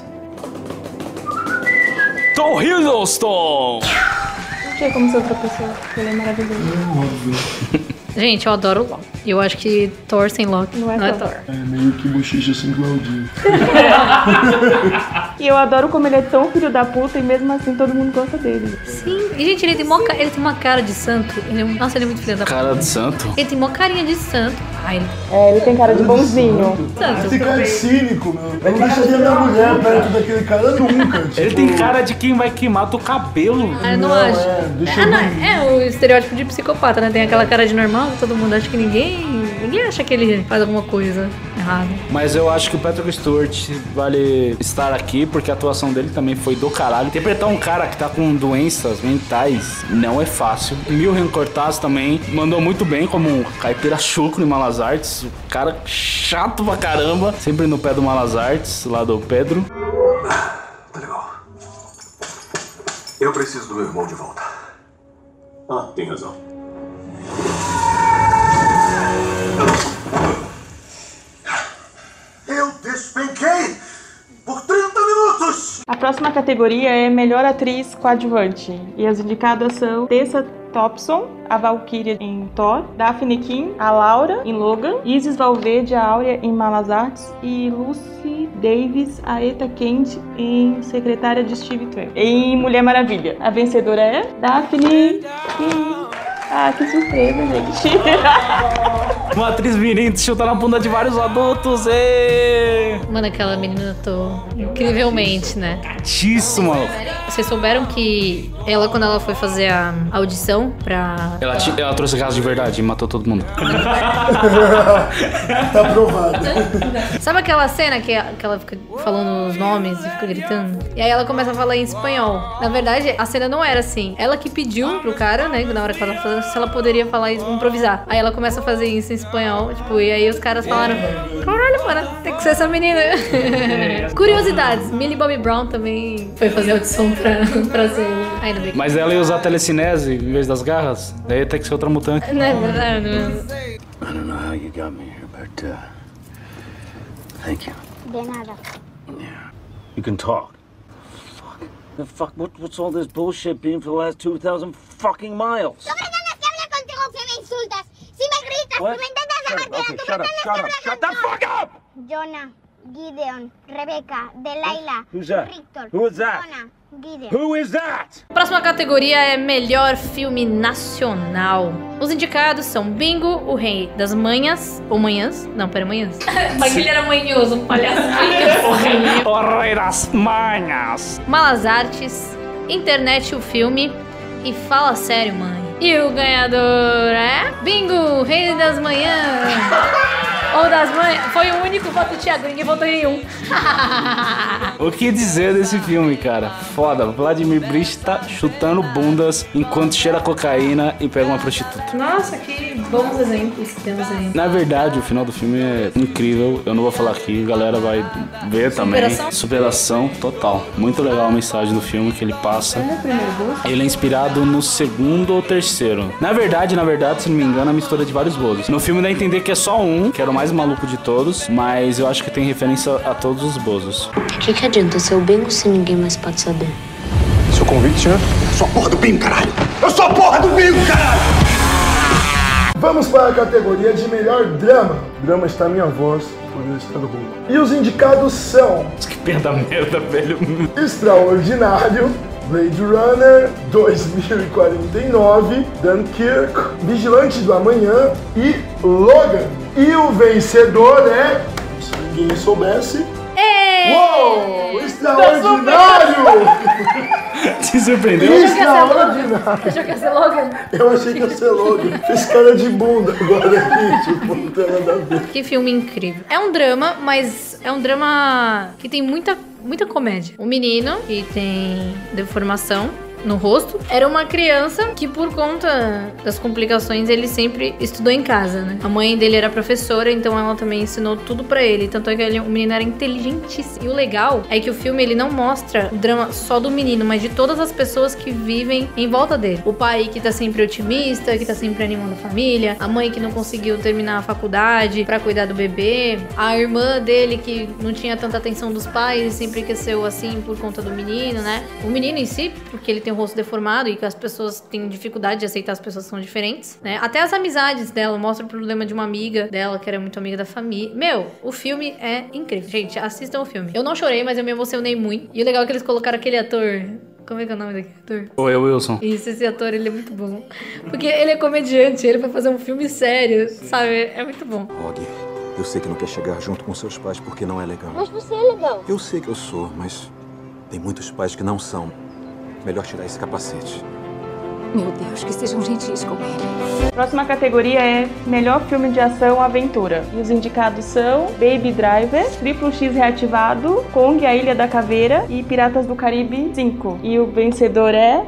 Tom Hiddleston! Não tinha como ser outra pessoa, ele é maravilhoso. Gente, eu adoro o Loki. Eu acho que Thor sem Loki não é Thor. É meio que bochicha sem Claudinho. E eu adoro como ele é tão filho da puta e mesmo assim todo mundo gosta dele. Sim, e gente, ele tem uma cara de santo. Nossa, ele é muito filho da puta. Cara de santo? Ele tem uma carinha de santo. Ele tem cara de bonzinho. Ele tem cara de cínico, meu. Eu não deixaria minha mulher perto daquele cara nunca. Tipo... Ele tem cara de quem vai queimar teu cabelo. Eu não acho. É o estereótipo de psicopata, né? Tem aquela cara de normal, todo mundo acha que ninguém acha que ele faz alguma coisa errada. Mas eu acho que o Patrick Stewart vale estar aqui porque a atuação dele também foi do caralho. Interpretar um cara que tá com doenças mentais não é fácil. Milren Cortaz também mandou muito bem como caipira chucro em Malas Artes. O cara chato pra caramba, sempre no pé do Malas Artes, lá do Pedro. Tá legal. Eu preciso do meu irmão de volta. Tem razão. Eu despenquei por 30 minutos! A próxima categoria é Melhor Atriz Coadjuvante. E as indicadas são Tessa Thompson, a Valkyria em Thor, Daphne King, a Laura em Logan, Isis Valverde, a Áurea em Malas Artes e Lucy Davis, a Eta Kent em Secretária de Steve Trevor. Em Mulher Maravilha, a vencedora é Daphne King. Ah, que surpresa, gente. Uma atriz vindo chutar na bunda de vários adultos, ê! Mano, aquela menina atuou incrivelmente, né? Gatíssimo, maluco. Vocês souberam que ela, quando ela foi fazer a audição pra... Ela trouxe gás de verdade e matou todo mundo. Tá aprovado. Sabe aquela cena que ela fica falando os nomes e fica gritando? E aí ela começa a falar em espanhol. Na verdade, a cena não era assim. Ela que pediu pro cara, né, na hora que ela tava fazendo, se ela poderia falar isso, improvisar. Aí ela começa a fazer isso em espanhol, tipo, e aí os caras falaram: caralho, mano, tem que ser essa menina. Curiosidades, Millie Bobby Brown também foi fazer audição pra ser... Ainda bem. Mas ela ia usar telecinese em vez das garras, daí tem que ser outra mutante. Não é verdade, I don't know how you got me here, but thank you. De nada. Yeah. You can talk. Fuck. What's all this bullshit been for the last 2,000 fucking miles? Sobre nada se habla contigo si me insultas, si me gritas, What? si me intentas dejar Shut the fuck up! Jonah, Gideon, Rebecca, Delilah, Who's that? Victor, Who is that? Jonah, Gideon. Who is that? Próxima categoria é Melhor Filme Nacional. Os indicados são Bingo, O Rei das Manhas. Ou Manhãs? Não, pera, Manhãs. Mas ele era manhoso, um palhaço manhoso. O Rei das Manhas. Malas Artes, Internet o Filme e Fala Sério, Mãe. E o ganhador é Bingo, Rei das Manhãs. Ou das Manhas. Foi o único voto do Thiago, ninguém votou em nenhum. O que dizer desse filme, cara? Foda. Vladimir Brist tá chutando bundas enquanto cheira cocaína e pega uma prostituta. Nossa, que bons exemplos que temos aí. Na verdade, o final do filme é incrível. Eu não vou falar aqui, a galera vai ver também. Superação total. Muito legal a mensagem do filme que ele passa. Ele é inspirado no segundo ou terceiro. Na verdade, se não me engano, é a mistura de vários bozos. No filme dá a entender que é só um, que era o mais maluco de todos, mas eu acho que tem referência a todos os bozos. O que adianta ser o bingo se ninguém mais pode saber? Seu convite, senhor? Eu sou a porra do bingo, caralho! Eu sou a porra do bingo, caralho! Vamos para a categoria de melhor drama. Drama está minha voz, por isso está no bom. E os indicados são... Que perda merda, velho. Extraordinário, Blade Runner 2049, Dunkirk, Vigilante do Amanhã e Logan. E o vencedor é... Se ninguém soubesse... Uou! Extraordinário! Te surpreendeu? Extraordinário! Achou que ia ser Logan? Eu achei que ia ser Logan. Fiz cara de bunda agora aqui, tipo, não tem nada a ver. Que filme incrível. É um drama, mas é um drama que tem muita comédia. O menino, que tem deformação no rosto, era uma criança que, por conta das complicações, ele sempre estudou em casa, né? A mãe dele era professora, então ela também ensinou tudo pra ele. Tanto é que o menino era inteligentíssimo. E o legal é que o filme, ele não mostra o drama só do menino, mas de todas as pessoas que vivem em volta dele. O pai que tá sempre otimista, que tá sempre animando a família. A mãe que não conseguiu terminar a faculdade pra cuidar do bebê. A irmã dele que não tinha tanta atenção dos pais e sempre cresceu assim por conta do menino, né? O menino em si, porque ele tem o rosto deformado e que as pessoas têm dificuldade de aceitar as pessoas que são diferentes, né? Até as amizades dela, mostra o problema de uma amiga dela, que era muito amiga da família. Meu, o filme é incrível. Gente, assistam o filme. Eu não chorei, mas eu me emocionei muito. E o legal é que eles colocaram aquele ator... Como é que é o nome daquele ator? O Wilson. Isso, esse ator, ele é muito bom. Porque ele é comediante, ele vai fazer um filme sério, sabe? É muito bom. Og, eu sei que não quer chegar junto com seus pais porque não é legal. Mas você é legal. Eu sei que eu sou, mas tem muitos pais que não são. Melhor tirar esse capacete. Meu Deus, que sejam gentis com ele. Próxima categoria é Melhor Filme de Ação Aventura. E os indicados são Baby Driver, Triplo X Reativado, Kong, A Ilha da Caveira e Piratas do Caribe 5. E o vencedor é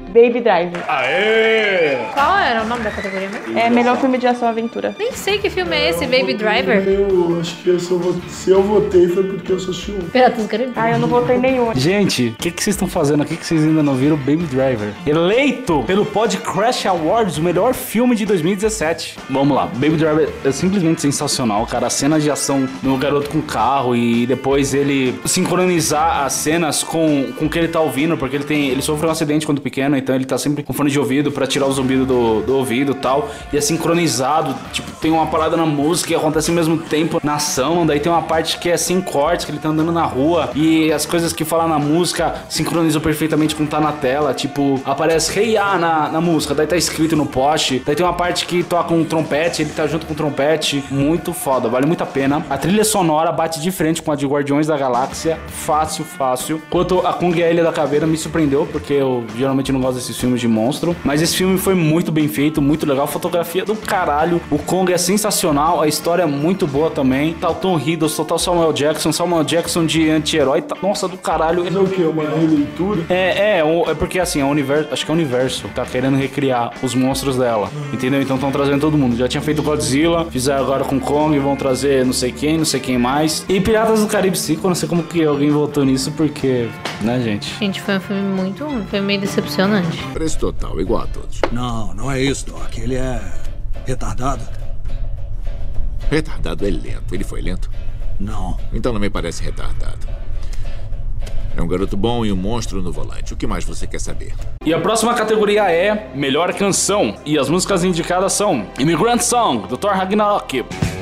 Baby Driver. Aê! Qual era o nome da categoria mesmo? É melhor filme de ação aventura. Nem sei que filme é esse, Baby Driver. Eu acho que se eu votei foi porque eu assisti um. Piratas do Caribe. Ah, eu não votei nenhum. Gente, o que vocês estão fazendo aqui que vocês ainda não viram Baby Driver? Eleito pelo Podcrash Awards, o melhor filme de 2017. Vamos lá, Baby Driver é simplesmente sensacional, cara. A cena de ação do garoto com carro e depois ele sincronizar as cenas com o que ele tá ouvindo, porque ele sofreu um acidente quando pequeno, então ele tá sempre com fone de ouvido pra tirar o zumbido do ouvido e tal. E é sincronizado, tipo, tem uma parada na música que acontece ao mesmo tempo na ação, daí tem uma parte que é sem cortes, que ele tá andando na rua e as coisas que fala na música sincronizam perfeitamente com o que tá na tela, tipo, aparece Hey Ya na música, daí tá escrito no poste, daí tem uma parte que toca um trompete, ele tá junto com o trompete, muito foda, vale muito a pena. A trilha sonora bate de frente com a de Guardiões da Galáxia, fácil. Quanto a Kong e a Ilha da Caveira me surpreendeu, porque eu geralmente não gosto desses filmes de monstro, mas esse filme foi muito bem feito, muito legal, fotografia do caralho, o Kong é sensacional, a história é muito boa também, tá o Tom Hiddleston, tá o Samuel Jackson de anti-herói, tá, nossa, do caralho. Mas é o que? Uma releitura? É porque assim, acho que é o universo tá querendo recriar os monstros dela, entendeu? Então estão trazendo todo mundo, já tinha feito Godzilla, fizeram agora com Kong, vão trazer não sei quem mais, e Piratas do Caribe 5, eu não sei como que alguém votou nisso, porque, né, gente? Gente, foi um filme muito ruim, foi meio decepcionante. Preço total, igual a todos. Não é isso, Doc. Ele é retardado. Retardado é lento. Ele foi lento? Não. Então não me parece retardado. É um garoto bom e um monstro no volante. O que mais você quer saber? E a próxima categoria é Melhor Canção. E as músicas indicadas são Immigrant Song, do Thor Ragnarok,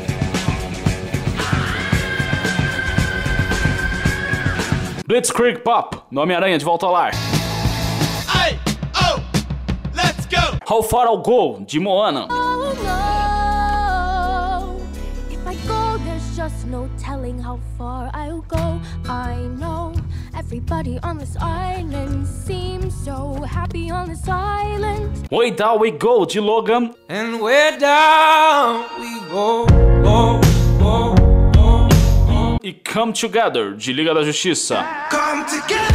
Blitzkrieg Pop, do Homem-Aranha de Volta ao Lar, Let's go! How Far I'll Go, de Moana, Oh no, if I go, there's just no telling how far I'll go. I know everybody on this island seems so happy on this island. Way Down We Go, de Logan, And way down we go. e Come Together, de Liga da Justiça. Come together.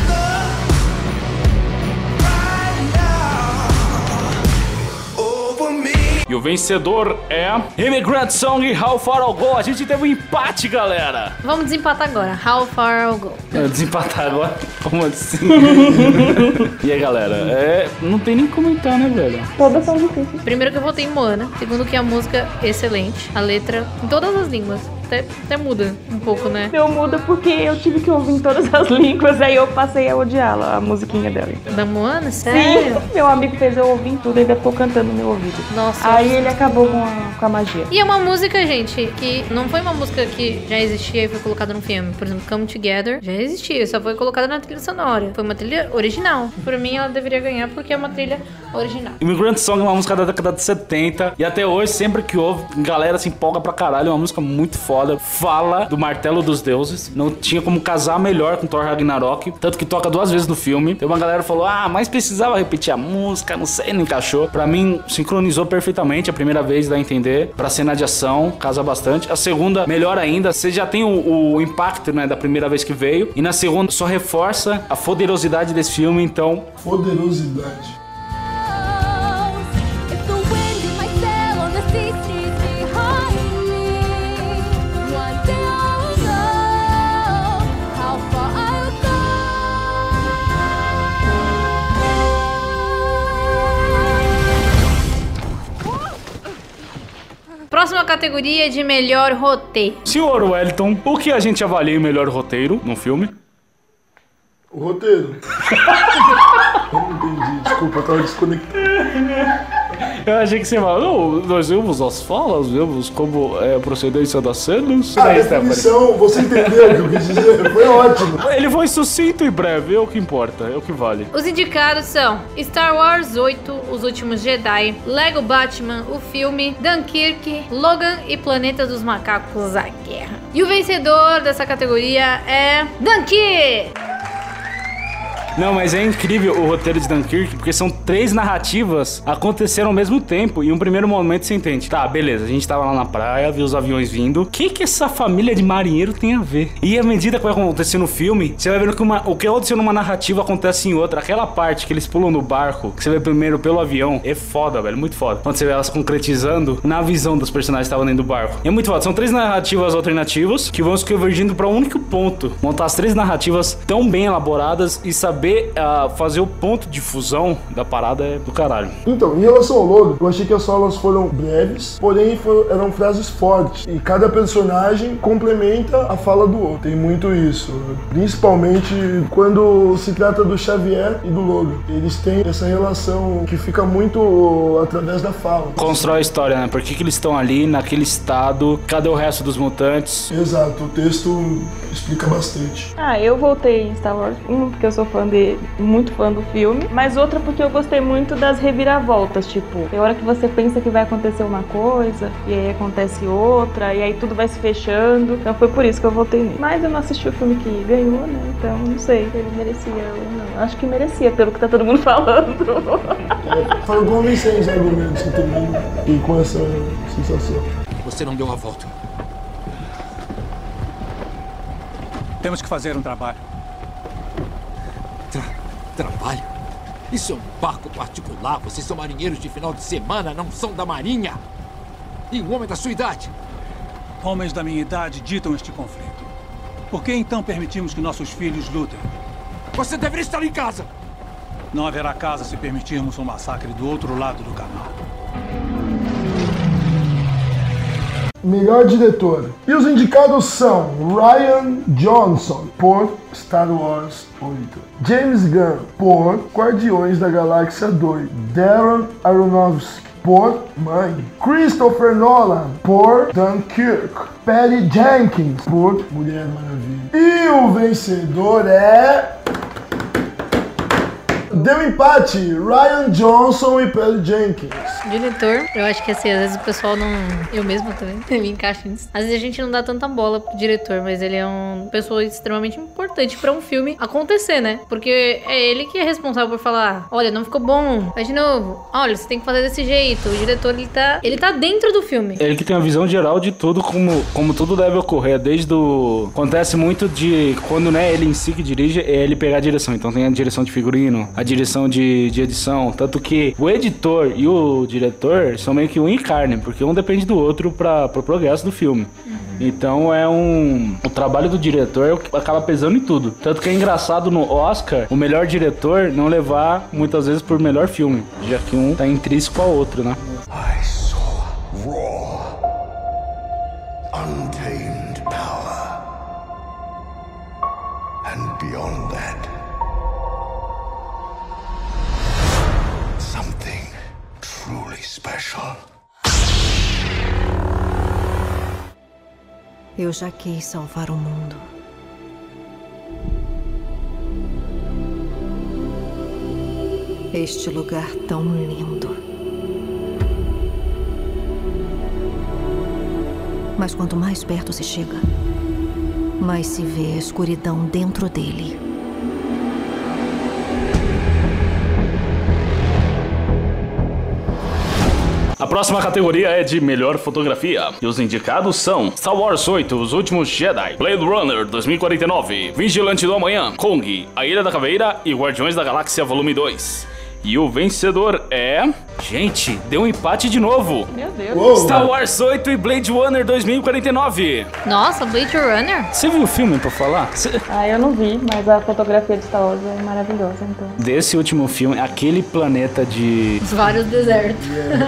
E o vencedor é Immigrant Song e How Far I'll Go. A gente teve um empate, galera. Vamos desempatar agora. How Far I'll Go. Desempatar agora? Como assim? E aí, galera? Não tem nem como comentar, né, velho? Todas são difíceis. Primeiro que eu votei em Moana. Segundo que a música é excelente. A letra em todas as línguas. Até muda um pouco, né? Eu muda porque eu tive que ouvir em todas as línguas, aí eu passei a odiá-la, a musiquinha dela. Da Moana? Sério? Sim, meu amigo fez eu ouvir em tudo e ainda ficou cantando no meu ouvido. Nossa. Aí ele acabou com a magia. E é uma música, gente, que não foi uma música que já existia e foi colocada no filme. Por exemplo, Come Together já existia, só foi colocada na trilha sonora. Foi uma trilha original. Por mim, ela deveria ganhar porque é uma trilha original. Immigrant Song é uma música da década de 70 e até hoje, sempre que ouve, galera se empolga pra caralho. É uma música muito foda. Fala do martelo dos deuses. Não tinha como casar melhor com Thor Ragnarok. Tanto que toca 2 vezes no filme. Tem uma galera que falou, mas precisava repetir a música, não sei, não encaixou. Pra mim, sincronizou perfeitamente. A primeira vez dá a entender. Pra cena de ação, casa bastante. A segunda, melhor ainda. Você já tem o impacto, né, da primeira vez que veio. E na segunda, só reforça a poderosidade desse filme, então... Poderosidade. Próxima categoria de melhor roteiro. Senhor Wellington, o que a gente avalia em melhor roteiro num filme? O roteiro. Eu não entendi, desculpa, eu tava desconectado. Eu achei que você falou, nós vimos as falas, vimos como é a procedência das cenas. A definição, você entendeu o que eu quis dizer, foi ótimo. Ele foi sucinto e breve, é o que importa, é o que vale. Os indicados são Star Wars 8, Os Últimos Jedi, Lego Batman, o filme, Dunkirk, Logan e Planeta dos Macacos, a Guerra. E o vencedor dessa categoria é Dunkirk! Não, mas é incrível o roteiro de Dunkirk, porque são 3 narrativas aconteceram ao mesmo tempo. E em um primeiro momento você entende. Tá, beleza, a gente tava lá na praia, viu os aviões vindo. O que essa família de marinheiro tem a ver? E à medida que vai acontecer no filme, você vai vendo que o que aconteceu numa narrativa acontece em outra. Aquela parte que eles pulam no barco, que você vê primeiro pelo avião, é foda, velho, muito foda. Quando você vê elas concretizando na visão dos personagens que estavam dentro do barco. É muito foda. São 3 narrativas alternativas que vão se convergindo pra um único ponto. Montar as 3 narrativas tão bem elaboradas e saber fazer o ponto de fusão da parada é do caralho. Então, em relação ao Logan, eu achei que as falas foram breves, porém eram frases fortes. E cada personagem complementa a fala do outro. Tem muito isso. Principalmente quando se trata do Xavier e do Logan. Eles têm essa relação que fica muito através da fala. Constrói a história, né? Por que eles estão ali, naquele estado? Cadê o resto dos mutantes? Exato, o texto explica bastante. Eu voltei em Star Wars, porque eu sou muito fã do filme, mas outra porque eu gostei muito das reviravoltas, tipo, tem hora que você pensa que vai acontecer uma coisa, e aí acontece outra, e aí tudo vai se fechando, então foi por isso que eu voltei nele. Mas eu não assisti o filme que ganhou, né, então não sei se ele merecia ou não. Acho que merecia, pelo que tá todo mundo falando. Foram convincentes os argumentos que todo mundo e com essa sensação. Você não deu a volta. Temos que fazer um trabalho. Trabalho? Isso é um barco particular. Vocês são marinheiros de final de semana, não são da marinha. E um homem da sua idade. Homens da minha idade ditam este conflito. Por que então permitimos que nossos filhos lutem? Você deveria estar em casa. Não haverá casa se permitirmos um massacre do outro lado do canal. Melhor diretor. E os indicados são Rian Johnson, por Star Wars 8. James Gunn, por Guardiões da Galáxia 2. Darren Aronofsky, por Mãe. Christopher Nolan, por Dunkirk. Patty Jenkins, por Mulher Maravilha. E o vencedor é... Deu empate, Rian Johnson e Patty Jenkins. Diretor, eu acho que assim, às vezes o pessoal não... Eu mesma também me encaixo nisso. Às vezes a gente não dá tanta bola pro diretor, mas ele é uma pessoa extremamente importante pra um filme acontecer, né? Porque é ele que é responsável por falar, olha, não ficou bom, faz de novo. Olha, você tem que fazer desse jeito. O diretor, ele tá dentro do filme. Ele que tem uma visão geral de tudo, como tudo deve ocorrer. Desde o... Acontece muito de... Quando não é ele em si que dirige, é ele pegar a direção. Então tem a direção de figurino, a direção de edição. Tanto que o editor e o diretor são meio que um e carne, porque um depende do outro pro progresso do filme. Então o trabalho do diretor acaba pesando em tudo. Tanto que é engraçado no Oscar o melhor diretor não levar muitas vezes por melhor filme, já que um tá intrínseco ao outro, né? I saw raw, untamed power. And beyond that, something truly special. Eu já quis salvar o mundo. Este lugar tão lindo. Mas quanto mais perto se chega, mais se vê a escuridão dentro dele. A próxima categoria é de melhor fotografia. E os indicados são Star Wars 8, Os Últimos Jedi, Blade Runner 2049, Vigilante do Amanhã, Kong, A Ilha da Caveira e Guardiões da Galáxia Volume 2. E o vencedor é... Gente, deu um empate de novo. Meu Deus. Star Wars 8 e Blade Runner 2049. Nossa, Blade Runner? Você viu o filme, pra falar? Eu não vi, mas a fotografia de Star Wars é maravilhosa, então. Desse último filme, aquele planeta de... Os vários desertos.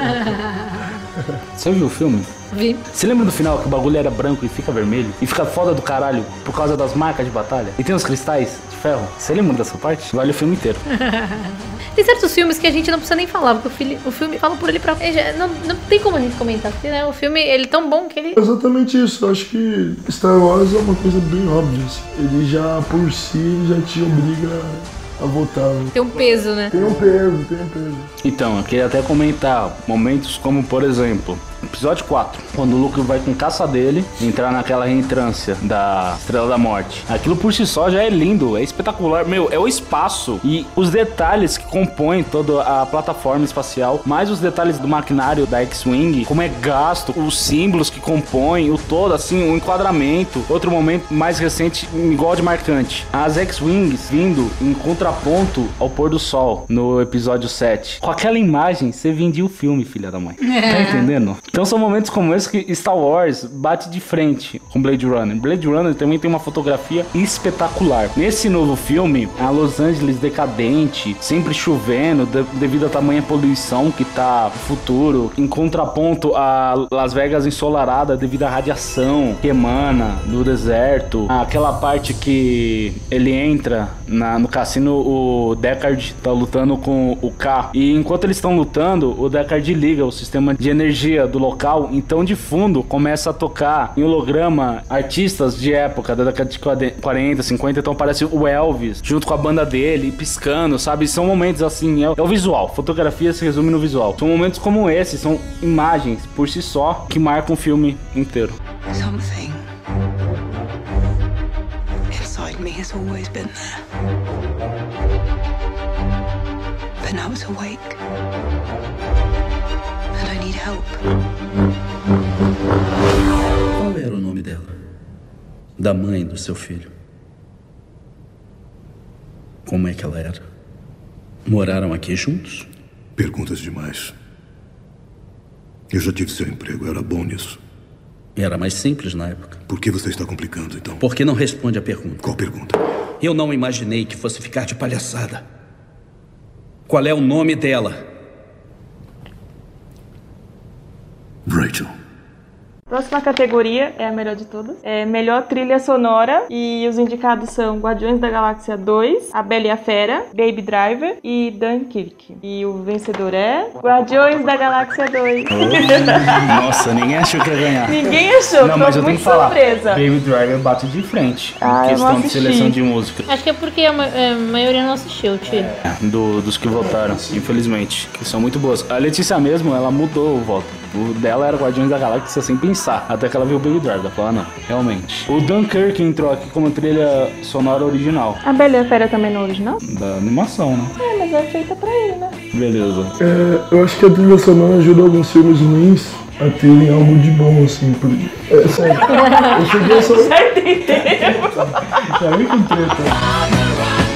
Você viu o filme? Vi. Você lembra do final que o bagulho era branco e fica vermelho? E fica foda do caralho por causa das marcas de batalha? E tem os cristais de ferro? Você lembra dessa parte? Vale o filme inteiro. Tem certos filmes que a gente não precisa nem falar, porque o filme fala por ele próprio. Não tem como a gente comentar, porque né, o filme ele é tão bom que ele... Exatamente isso. Eu acho que Star Wars é uma coisa bem óbvia. Ele já, por si, já te obriga a votar. Tem um peso, né? Tem um peso. Então, eu queria até comentar momentos como, por exemplo, Episódio 4, quando o Luke vai com caça dele entrar naquela reentrância da Estrela da Morte. Aquilo por si só já é lindo, é espetacular. Meu, é o espaço e os detalhes que compõem toda a plataforma espacial, mais os detalhes do maquinário da X-Wing, como é gasto, os símbolos que compõem, o todo, assim, o enquadramento. Outro momento mais recente, igual de marcante, as X-Wings vindo em contraponto ao pôr do sol no episódio 7. Com aquela imagem, você vendia o filme, filha da mãe. Tá entendendo? Então são momentos como esse que Star Wars bate de frente com Blade Runner. Blade Runner também tem uma fotografia espetacular. Nesse novo filme, a Los Angeles decadente, sempre chovendo devido à tamanha poluição que tá no futuro, em contraponto a Las Vegas ensolarada devido à radiação que emana do deserto. Aquela parte que ele entra no cassino, o Deckard tá lutando com o K, e enquanto eles estão lutando, o Deckard liga o sistema de energia do local, então de fundo começa a tocar em holograma artistas de época da década de 40, 50, então parece o Elvis junto com a banda dele, piscando, sabe? São momentos assim, é o visual, fotografia se resume no visual. São momentos como esse, são imagens por si só que marcam o filme inteiro. Something inside me has always been there, but now it's awake. And I need help. Qual era o nome dela? Da mãe do seu filho? Como é que ela era? Moraram aqui juntos? Perguntas demais. Eu já tive seu emprego, eu era bom nisso. Era mais simples na época. Por que você está complicando, então? Por que não responde a pergunta? Qual pergunta? Eu não imaginei que fosse ficar de palhaçada. Qual é o nome dela? Rachel. Próxima categoria é a melhor de todas. É melhor trilha sonora. E os indicados são Guardiões da Galáxia 2, A Bela e a Fera, Baby Driver e Dunkirk. E o vencedor é Guardiões da Galáxia 2. Nossa, ninguém achou que ia ganhar. Ninguém achou, não, mas eu tenho muito que falar, surpresa. Baby Driver bate de frente Ah, em questão de seleção de música. Acho que é porque a maioria não assistiu, tio. Dos que votaram, infelizmente, que são muito boas. A Letícia mesmo, ela mudou o voto. O dela era Guardiões da Galáxia sem pensar, até que ela viu o Baby Driver. Ela falou, não, realmente. O Dunkirk entrou aqui como trilha sonora original. A Bela e a Fera também no original? Da animação, né? É, mas é feita pra ele, né? Beleza. Eu acho que a trilha sonora ajuda alguns filmes ruins a terem algo de bom, assim. Porque, sério, eu cheguei a só... Já entendemos. Já vem com treta.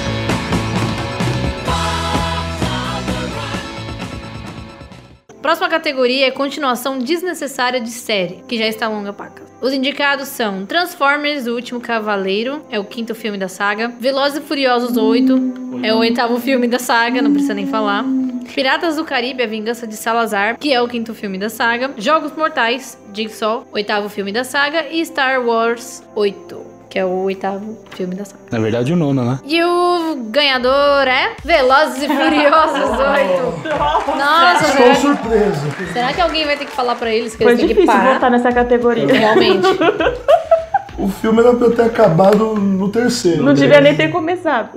Próxima categoria é continuação desnecessária de série, que já está longa paca. Os indicados são Transformers, O Último Cavaleiro, é o 5º filme da saga. Velozes e Furiosos 8, é o 8º filme da saga, não precisa nem falar. Piratas do Caribe, A Vingança de Salazar, que é o 5º filme da saga. Jogos Mortais, Jigsaw, 8º filme da saga. E Star Wars 8. Que é o 8º filme da saga. Na verdade, o 9º, né? E o ganhador é Velozes e Furiosos 8. Nossa, Estou surpreso. Será que alguém vai ter que falar pra eles que Foi eles têm que difícil parar? votar nessa categoria. Realmente. O filme era pra ter acabado no 3º. Não devia nem ter começado.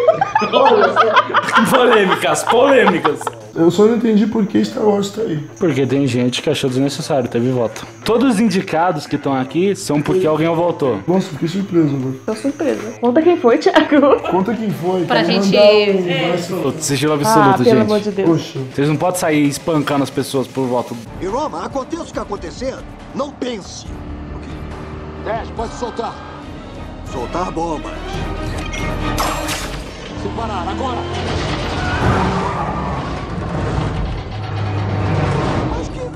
Polêmicas. Eu só não entendi por que Star Wars tá aí. Porque tem gente que achou desnecessário, teve voto. Todos os indicados que estão aqui são porque alguém votou. Nossa, fiquei surpreso agora. Tô surpresa. Conta quem foi, Thiago. Conta quem foi. Pra gente... Sigilo absoluto, gente. Pelo amor de Deus. Poxa. Vocês não podem sair espancando as pessoas por voto. Hiroma, aconteça o que acontecer, não pense. O quê? 10, pode soltar. Soltar bombas. Se parar, agora. Mas que...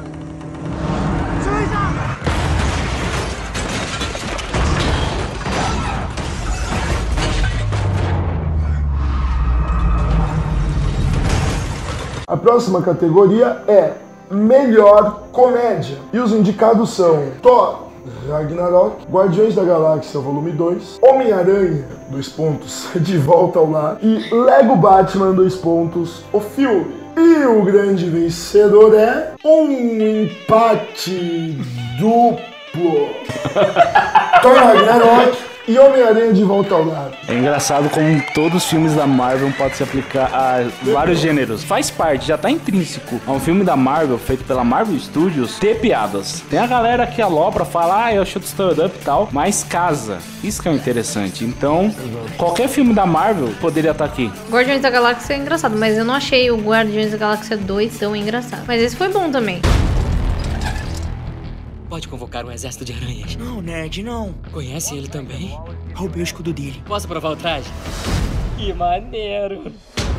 A próxima categoria é Melhor Comédia. E os indicados são Thor, Ragnarok, Guardiões da Galáxia Volume 2, Homem-Aranha, De Volta ao Lar e Lego Batman, o filme. E o grande vencedor é um empate duplo. Thor Ragnarok e Homem-Aranha de Volta ao Lar. É engraçado como todos os filmes da Marvel podem se aplicar a vários gêneros. Faz parte, já tá intrínseco a um filme da Marvel, feito pela Marvel Studios, ter piadas. Tem a galera que alopra, fala, eu chuto stand-up e tal, mas casa. Isso que é o interessante. Então, qualquer filme da Marvel poderia estar aqui. Guardiões da Galáxia é engraçado, mas eu não achei o Guardiões da Galáxia 2 tão engraçado. Mas esse foi bom também. Pode convocar um exército de aranhas. Não, nerd, não. Conhece ele também? Roubei o escudo dele. Posso provar o traje? Que maneiro.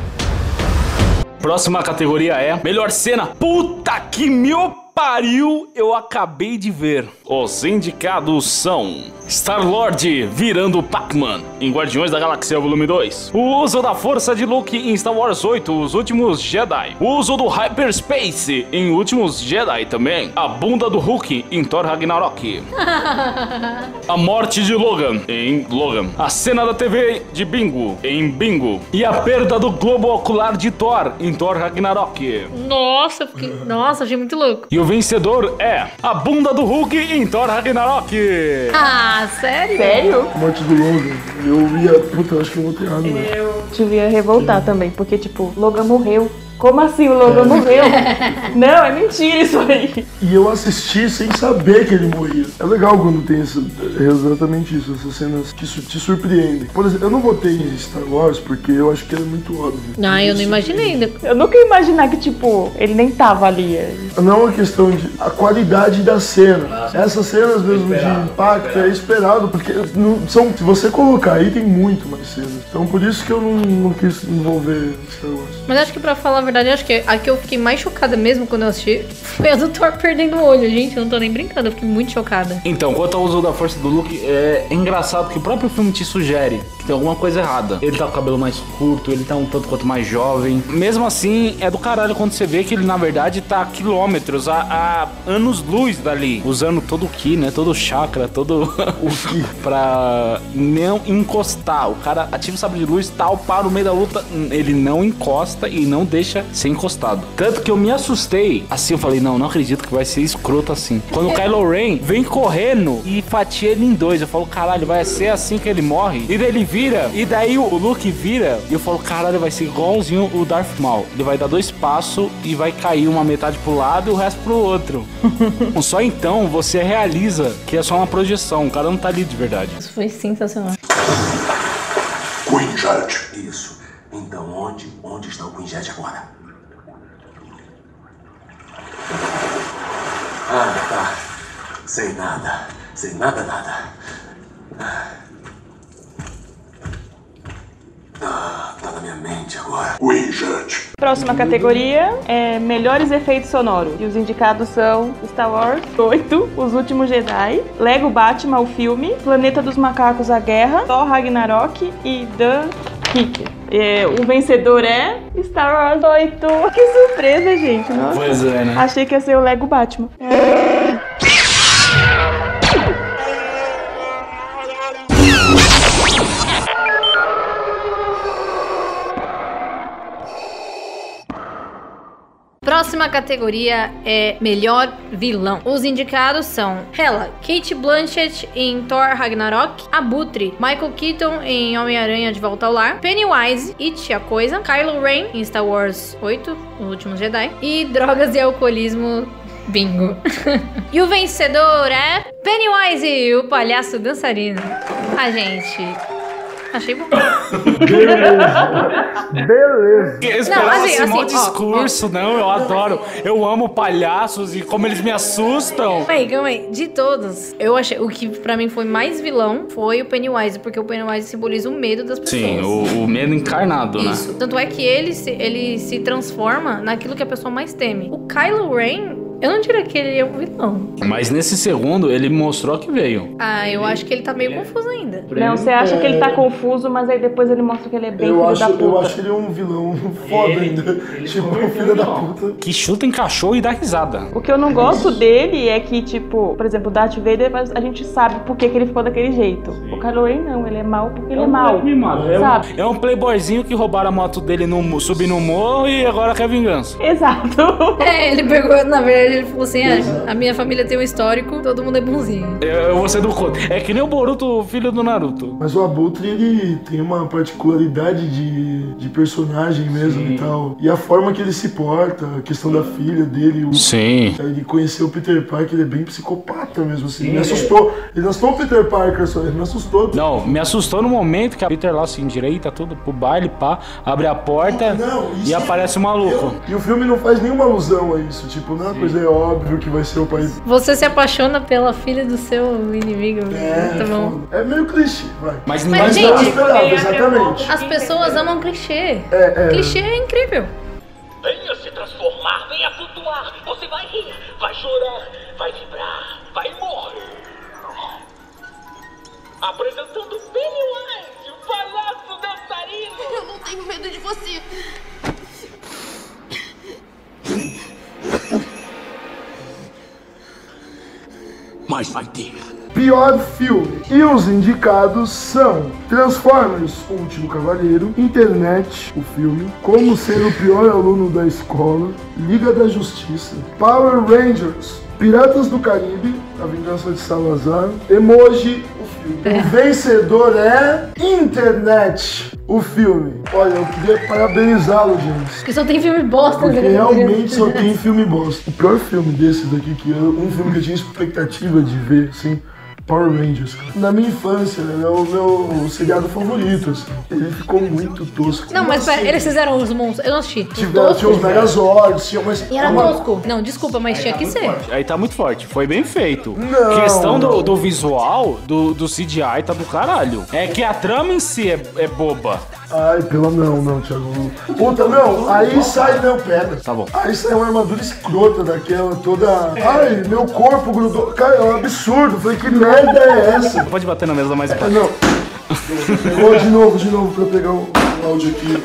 Próxima categoria é melhor cena. Puta que me pariu, eu acabei de ver. Os indicados são Star-Lord virando Pac-Man em Guardiões da Galáxia Volume 2, o uso da força de Luke em Star Wars 8, Os Últimos Jedi, o uso do Hyperspace em Últimos Jedi também, a bunda do Hulk em Thor Ragnarok, a morte de Logan em Logan, a cena da TV de Bingo em Bingo e a perda do globo ocular de Thor em Thor Ragnarok. Nossa, achei muito louco. E o vencedor é a bunda do Hulk em Thor Ragnarok. Ah, sério? Sério? Morte do Logan. Eu ia... Puta, acho que eu vou ter errado, né? Eu devia revoltar também, porque, tipo, Logan morreu. Como assim o Logan morreu? Não, é mentira isso aí. E eu assisti sem saber que ele morria. É legal quando tem exatamente isso, essas cenas que te surpreendem. Por exemplo, eu não votei em Star Wars porque eu acho que ele é muito óbvio. Não, eu não imaginei ainda. Eu nunca ia imaginar que, tipo, ele nem tava ali. Não é uma questão de a qualidade da cena. Essas cenas mesmo de impacto é esperado, porque se você colocar aí tem muito mais cenas. Então por isso que eu não quis envolver Star Wars. Mas acho que pra falar a verdade, acho que a que eu fiquei mais chocada mesmo quando eu assisti foi a do Thor perdendo o olho. Gente, eu não tô nem brincando, eu fiquei muito chocada. Então, quanto ao uso da força do Luke, é engraçado que o próprio filme te sugere que tem alguma coisa errada. Ele tá com o cabelo mais curto, ele tá um tanto quanto mais jovem. Mesmo assim, é do caralho quando você vê que ele, na verdade, tá a quilômetros, a anos-luz dali. Usando todo o ki, né? Todo o chakra, todo o ki pra não encostar. O cara ativa o sabre de luz, tal, para no meio da luta, ele não encosta e não deixa ser encostado. Tanto que eu me assustei. Assim, eu falei, não acredito que vai ser escroto assim. Quando o Kylo Ren vem correndo e fatia ele em dois, eu falo, caralho, vai ser assim que ele morre? E daí ele vira, e daí o Luke vira, e eu falo, caralho, vai ser igualzinho o Darth Maul. Ele vai dar 2 passos e vai cair uma metade pro lado e o resto pro outro. Só então você realiza que é só uma projeção, o cara não tá ali de verdade. Isso foi sensacional. Quinjet. Isso. Então onde está o Quinjet agora? Ah, tá. Sem nada. Sem nada. Tá na minha mente agora. Quinjet. Próxima categoria é melhores efeitos sonoros. E os indicados são Star Wars 8, Os Últimos Jedi, Lego Batman, o filme, Planeta dos Macacos, a Guerra, Thor Ragnarok e The Kicker. O vencedor é Star Wars 8. Que surpresa, gente. Nossa. Pois é, né? Achei que ia ser o Lego Batman. Próxima categoria é melhor vilão. Os indicados são Hela, Cate Blanchett em Thor Ragnarok, Abutre, Michael Keaton em Homem-Aranha de Volta ao Lar, Pennywise, It, a Coisa, Kylo Ren em Star Wars 8, Os Últimos Jedi, e Drogas e Alcoolismo, Bingo. E o vencedor é Pennywise, o palhaço dançarino. Gente... Achei bom. Beleza. Eu esperava esse mau discurso, não, eu adoro. Eu amo palhaços e como eles me assustam. Calma aí. De todos, eu achei, o que pra mim foi mais vilão foi o Pennywise, porque o Pennywise simboliza o medo das pessoas. Sim, o medo encarnado, isso, né? Tanto é que ele se transforma naquilo que a pessoa mais teme. O Kylo Ren, eu não diria que ele é um vilão. Mas nesse segundo, ele mostrou que veio. Eu acho que ele tá meio confuso ainda. Não, você acha que ele tá confuso, mas aí depois ele mostra que ele é bem filho da puta. Eu acho que ele é um vilão foda ainda. Tipo, um filho da puta. Que chuta em cachorro e dá risada. O que eu não gosto dele é que, tipo, por exemplo, o Darth Vader, a gente sabe por que ele ficou daquele jeito. O Kylo Ren não, ele é mau porque ele é mau. Sabe? É um playboyzinho que roubaram a moto dele, subiu no morro e agora quer vingança. Exato. Ele pegou, na verdade, ele falou assim, a minha família tem um histórico, todo mundo é bonzinho. Eu vou ser do conto. É que nem o Boruto, filho do Naruto. Mas o Abutre, ele tem uma particularidade de personagem mesmo e tal. E a forma que ele se porta, a questão da filha dele. Sim. Ele conheceu o Peter Parker, ele é bem psicopata mesmo, assim. Me assustou. Ele não assustou o Peter Parker só, ele me assustou. Não, me assustou no momento que a Peter lá se endireita tudo pro baile, pá, abre a porta e aparece o maluco. E o filme não faz nenhuma alusão a isso. Tipo, não é uma coisa, é óbvio que vai ser o pai. Você se apaixona pela filha do seu inimigo. Muito bom. É meio clichê, vai. Mas ninguém não esperava, exatamente. As pessoas amam clichê. Clichê é incrível. Venha se transformar, venha flutuar. Você vai rir, vai chorar, vai vibrar, vai morrer. Apresentando Pennywise, o palhaço dançarino. Eu não tenho medo de você. Mas vai ter. Pior filme. E os indicados são Transformers, O Último Cavaleiro, Internet, o filme, Como Ser o Pior Aluno da Escola, Liga da Justiça, Power Rangers, Piratas do Caribe, A Vingança de Salazar, Emoji, o filme. O vencedor é Internet, o filme. Olha, eu queria parabenizá-lo, gente. Porque só tem filme bosta. Porque realmente só tem filme bosta. O pior filme desses daqui, que é um filme que eu tinha expectativa de ver, assim, Power Rangers. Na minha infância, é o meu seriado favorito, assim. Ele ficou muito tosco. Não, mas pera, eles fizeram os monstros. Eu não assisti. Tinha os Megazords, tinha mais... E era tosco. Não, desculpa, mas tinha que ser. Aí tá muito forte, foi bem feito. Não, questão do visual, do CGI tá do caralho. É que a trama em si é boba. Ai, não, Thiago. Puta, não, aí sai, não, pera. Tá bom. Aí sai uma armadura escrota daquela toda... Ai, meu corpo grudou. Cara, é um absurdo. Falei, que merda é essa? Pode bater na mesa mais não. Vou de novo pra pegar o áudio aqui.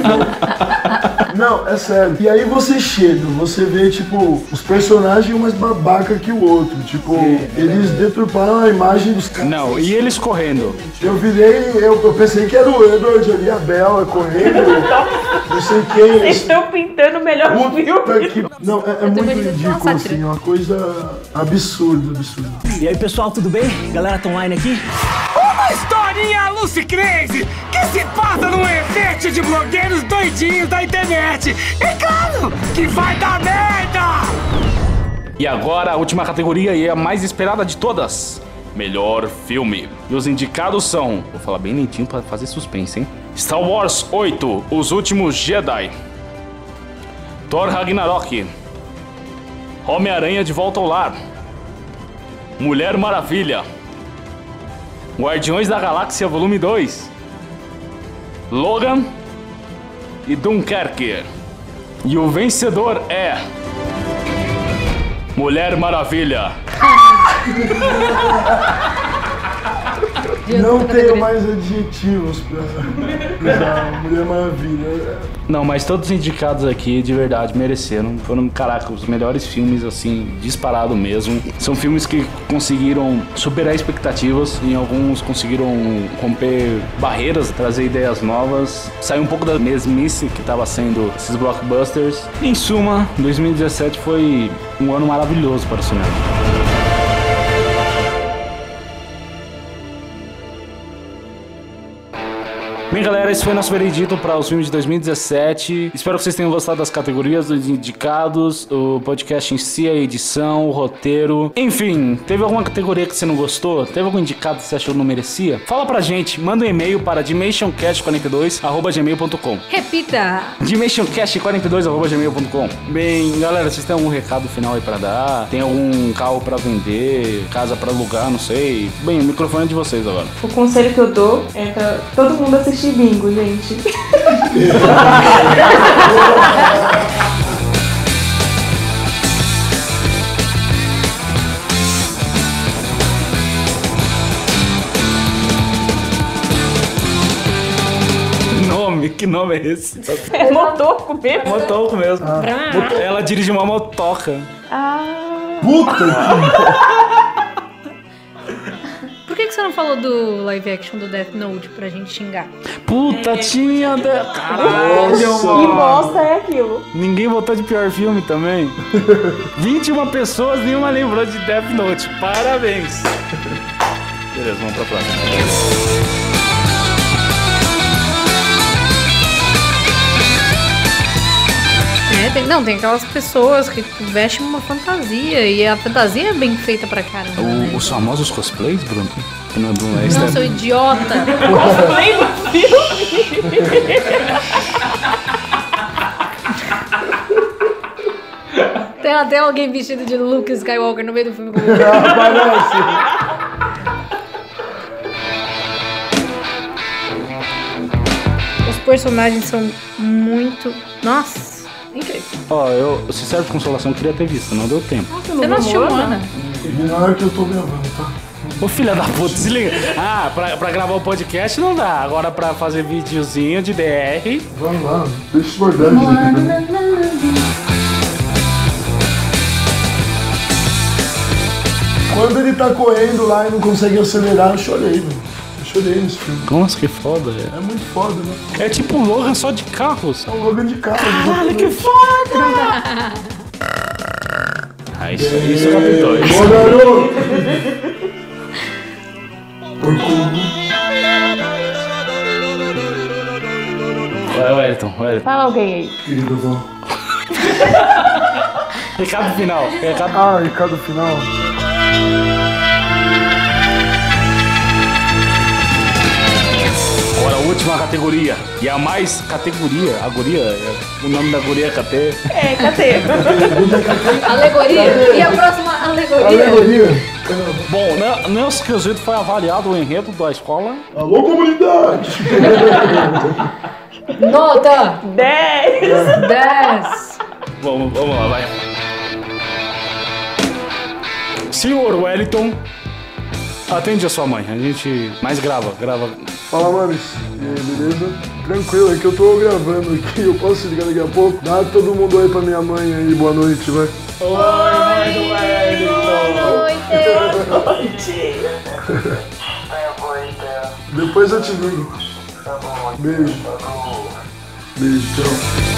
Não, é sério. E aí você chega, você vê, tipo, os personagens um mais babaca que o outro. Tipo, eles deturparam a imagem dos caras. Não, e eles correndo. Eu pensei que era o Edward ali, a Bella correndo. Não sei quem. Vocês estão pintando o melhor filme. Não, é muito ridículo, assim, é uma coisa absurda. E aí, pessoal, tudo bem? Galera, tá online aqui? Uma historinha Lucy Crazy que se passa num evento de blogueiros doidinhos da internet. E claro que vai dar merda! E agora a última categoria e a mais esperada de todas. Melhor filme. E os indicados são... Vou falar bem lentinho pra fazer suspense, hein? Star Wars 8, Os Últimos Jedi. Thor Ragnarok. Homem-Aranha de Volta ao Lar. Mulher Maravilha. Guardiões da Galáxia Volume 2. Logan e Dunkerque. E o vencedor é... Mulher Maravilha. Não tenho mais adjetivos pra usar Mulher Maravilha. Não, mas todos os indicados aqui, de verdade, mereceram. Foram, caraca, os melhores filmes, assim, disparado mesmo. São filmes que conseguiram superar expectativas. Em alguns conseguiram romper barreiras, trazer ideias novas. Sair um pouco da mesmice que tava sendo esses blockbusters. Em suma, 2017 foi um ano maravilhoso para o cinema. Bem, galera, esse foi nosso veredito para os filmes de 2017. Espero que vocês tenham gostado das categorias, dos indicados, o podcast em si, a edição, o roteiro. Enfim, teve alguma categoria que você não gostou? Teve algum indicado que você achou que não merecia? Fala pra gente, manda um e-mail para dimensioncast42@gmail.com. Repita! dimensioncast42@gmail.com. Bem, galera, vocês têm algum recado final aí pra dar? Tem algum carro pra vender? Casa pra alugar? Não sei. Bem, o microfone é de vocês agora. O conselho que eu dou é pra todo mundo assistir Bingo, gente. Que nome é esse? É motoco mesmo? Motoco mesmo. Ela dirige uma motoca. Ah. Puta que... Por que você não falou do live action do Death Note pra gente xingar? Puta, tinha... Caralho, Que mano. bosta é aquilo? Ninguém votou de pior filme também. 21 pessoas, nenhuma lembrou de Death Note. Parabéns. Beleza, vamos pra próxima. Tem aquelas pessoas que vestem uma fantasia e a fantasia é bem feita pra caramba. Os famosos cosplays, Bruno? Que não é Bruno, é Não, seu idiota. Cosplay do filme. Tem até alguém vestido de Luke Skywalker no meio do filme. Os personagens são muito... Nossa, incrível. Ó, eu, sincero de consolação, queria ter visto, não deu tempo. Você não assistiu Moana? Na hora que eu tô gravando, tá? Ô filha da puta, se liga. Ah, pra gravar o podcast não dá. Agora pra fazer videozinho de DR... Vamos lá, deixa os bordados aqui também. Quando ele tá correndo lá e não consegue acelerar, eu chorei, velho. Eu chorei nesse filme. Nossa, que foda, velho. É muito foda, né? É tipo um Logan só de carros. É um Logan de carros. Caralho, que foda! Ah, isso captou. Ô, garoto! Vai, Wellington. Fala alguém aí. Querido, vó. Recado final. Recado final. Agora a última categoria. E a mais categoria. A guria. O nome da guria é KT. É, KT. Alegoria. E a próxima alegoria? Bom, nesse quesito foi avaliado o enredo da escola. Alô, comunidade! Nota 10. 10. Vamos lá, vai. Senhor Wellington, atende a sua mãe. A gente mais grava. Fala, mames. E aí, beleza? Tranquilo, é que eu tô gravando aqui. Eu posso ligar daqui a pouco? Dá todo mundo aí pra minha mãe aí. Boa noite, vai. Oi, mãe do Wellington. Boa noite. Depois eu te ligo. Beijo. Beijo, tchau.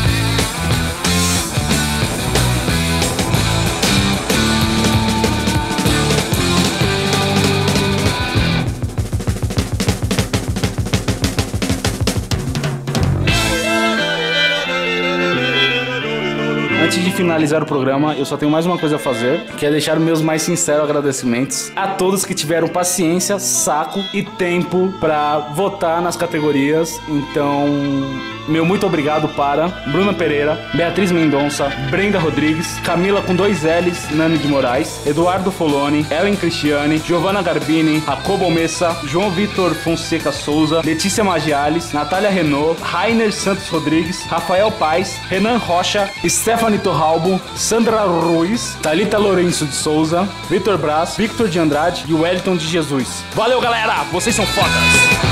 Antes de finalizar o programa, eu só tenho mais uma coisa a fazer, que é deixar meus mais sinceros agradecimentos a todos que tiveram paciência, saco e tempo pra votar nas categorias. Então, meu muito obrigado para Bruna Pereira, Beatriz Mendonça, Brenda Rodrigues, Camila com 2 L's, Nani de Moraes, Eduardo Foloni, Ellen Cristiane, Giovanna Garbini, Jacobo Messa, João Vitor Fonseca Souza, Letícia Magiales, Natália Renault, Rainer Santos Rodrigues, Rafael Paes, Renan Rocha, Stephanie Torralbo, Sandra Ruiz, Thalita Lourenço de Souza, Vitor Braz, Victor de Andrade e Wellington de Jesus. Valeu, galera! Vocês são fodas!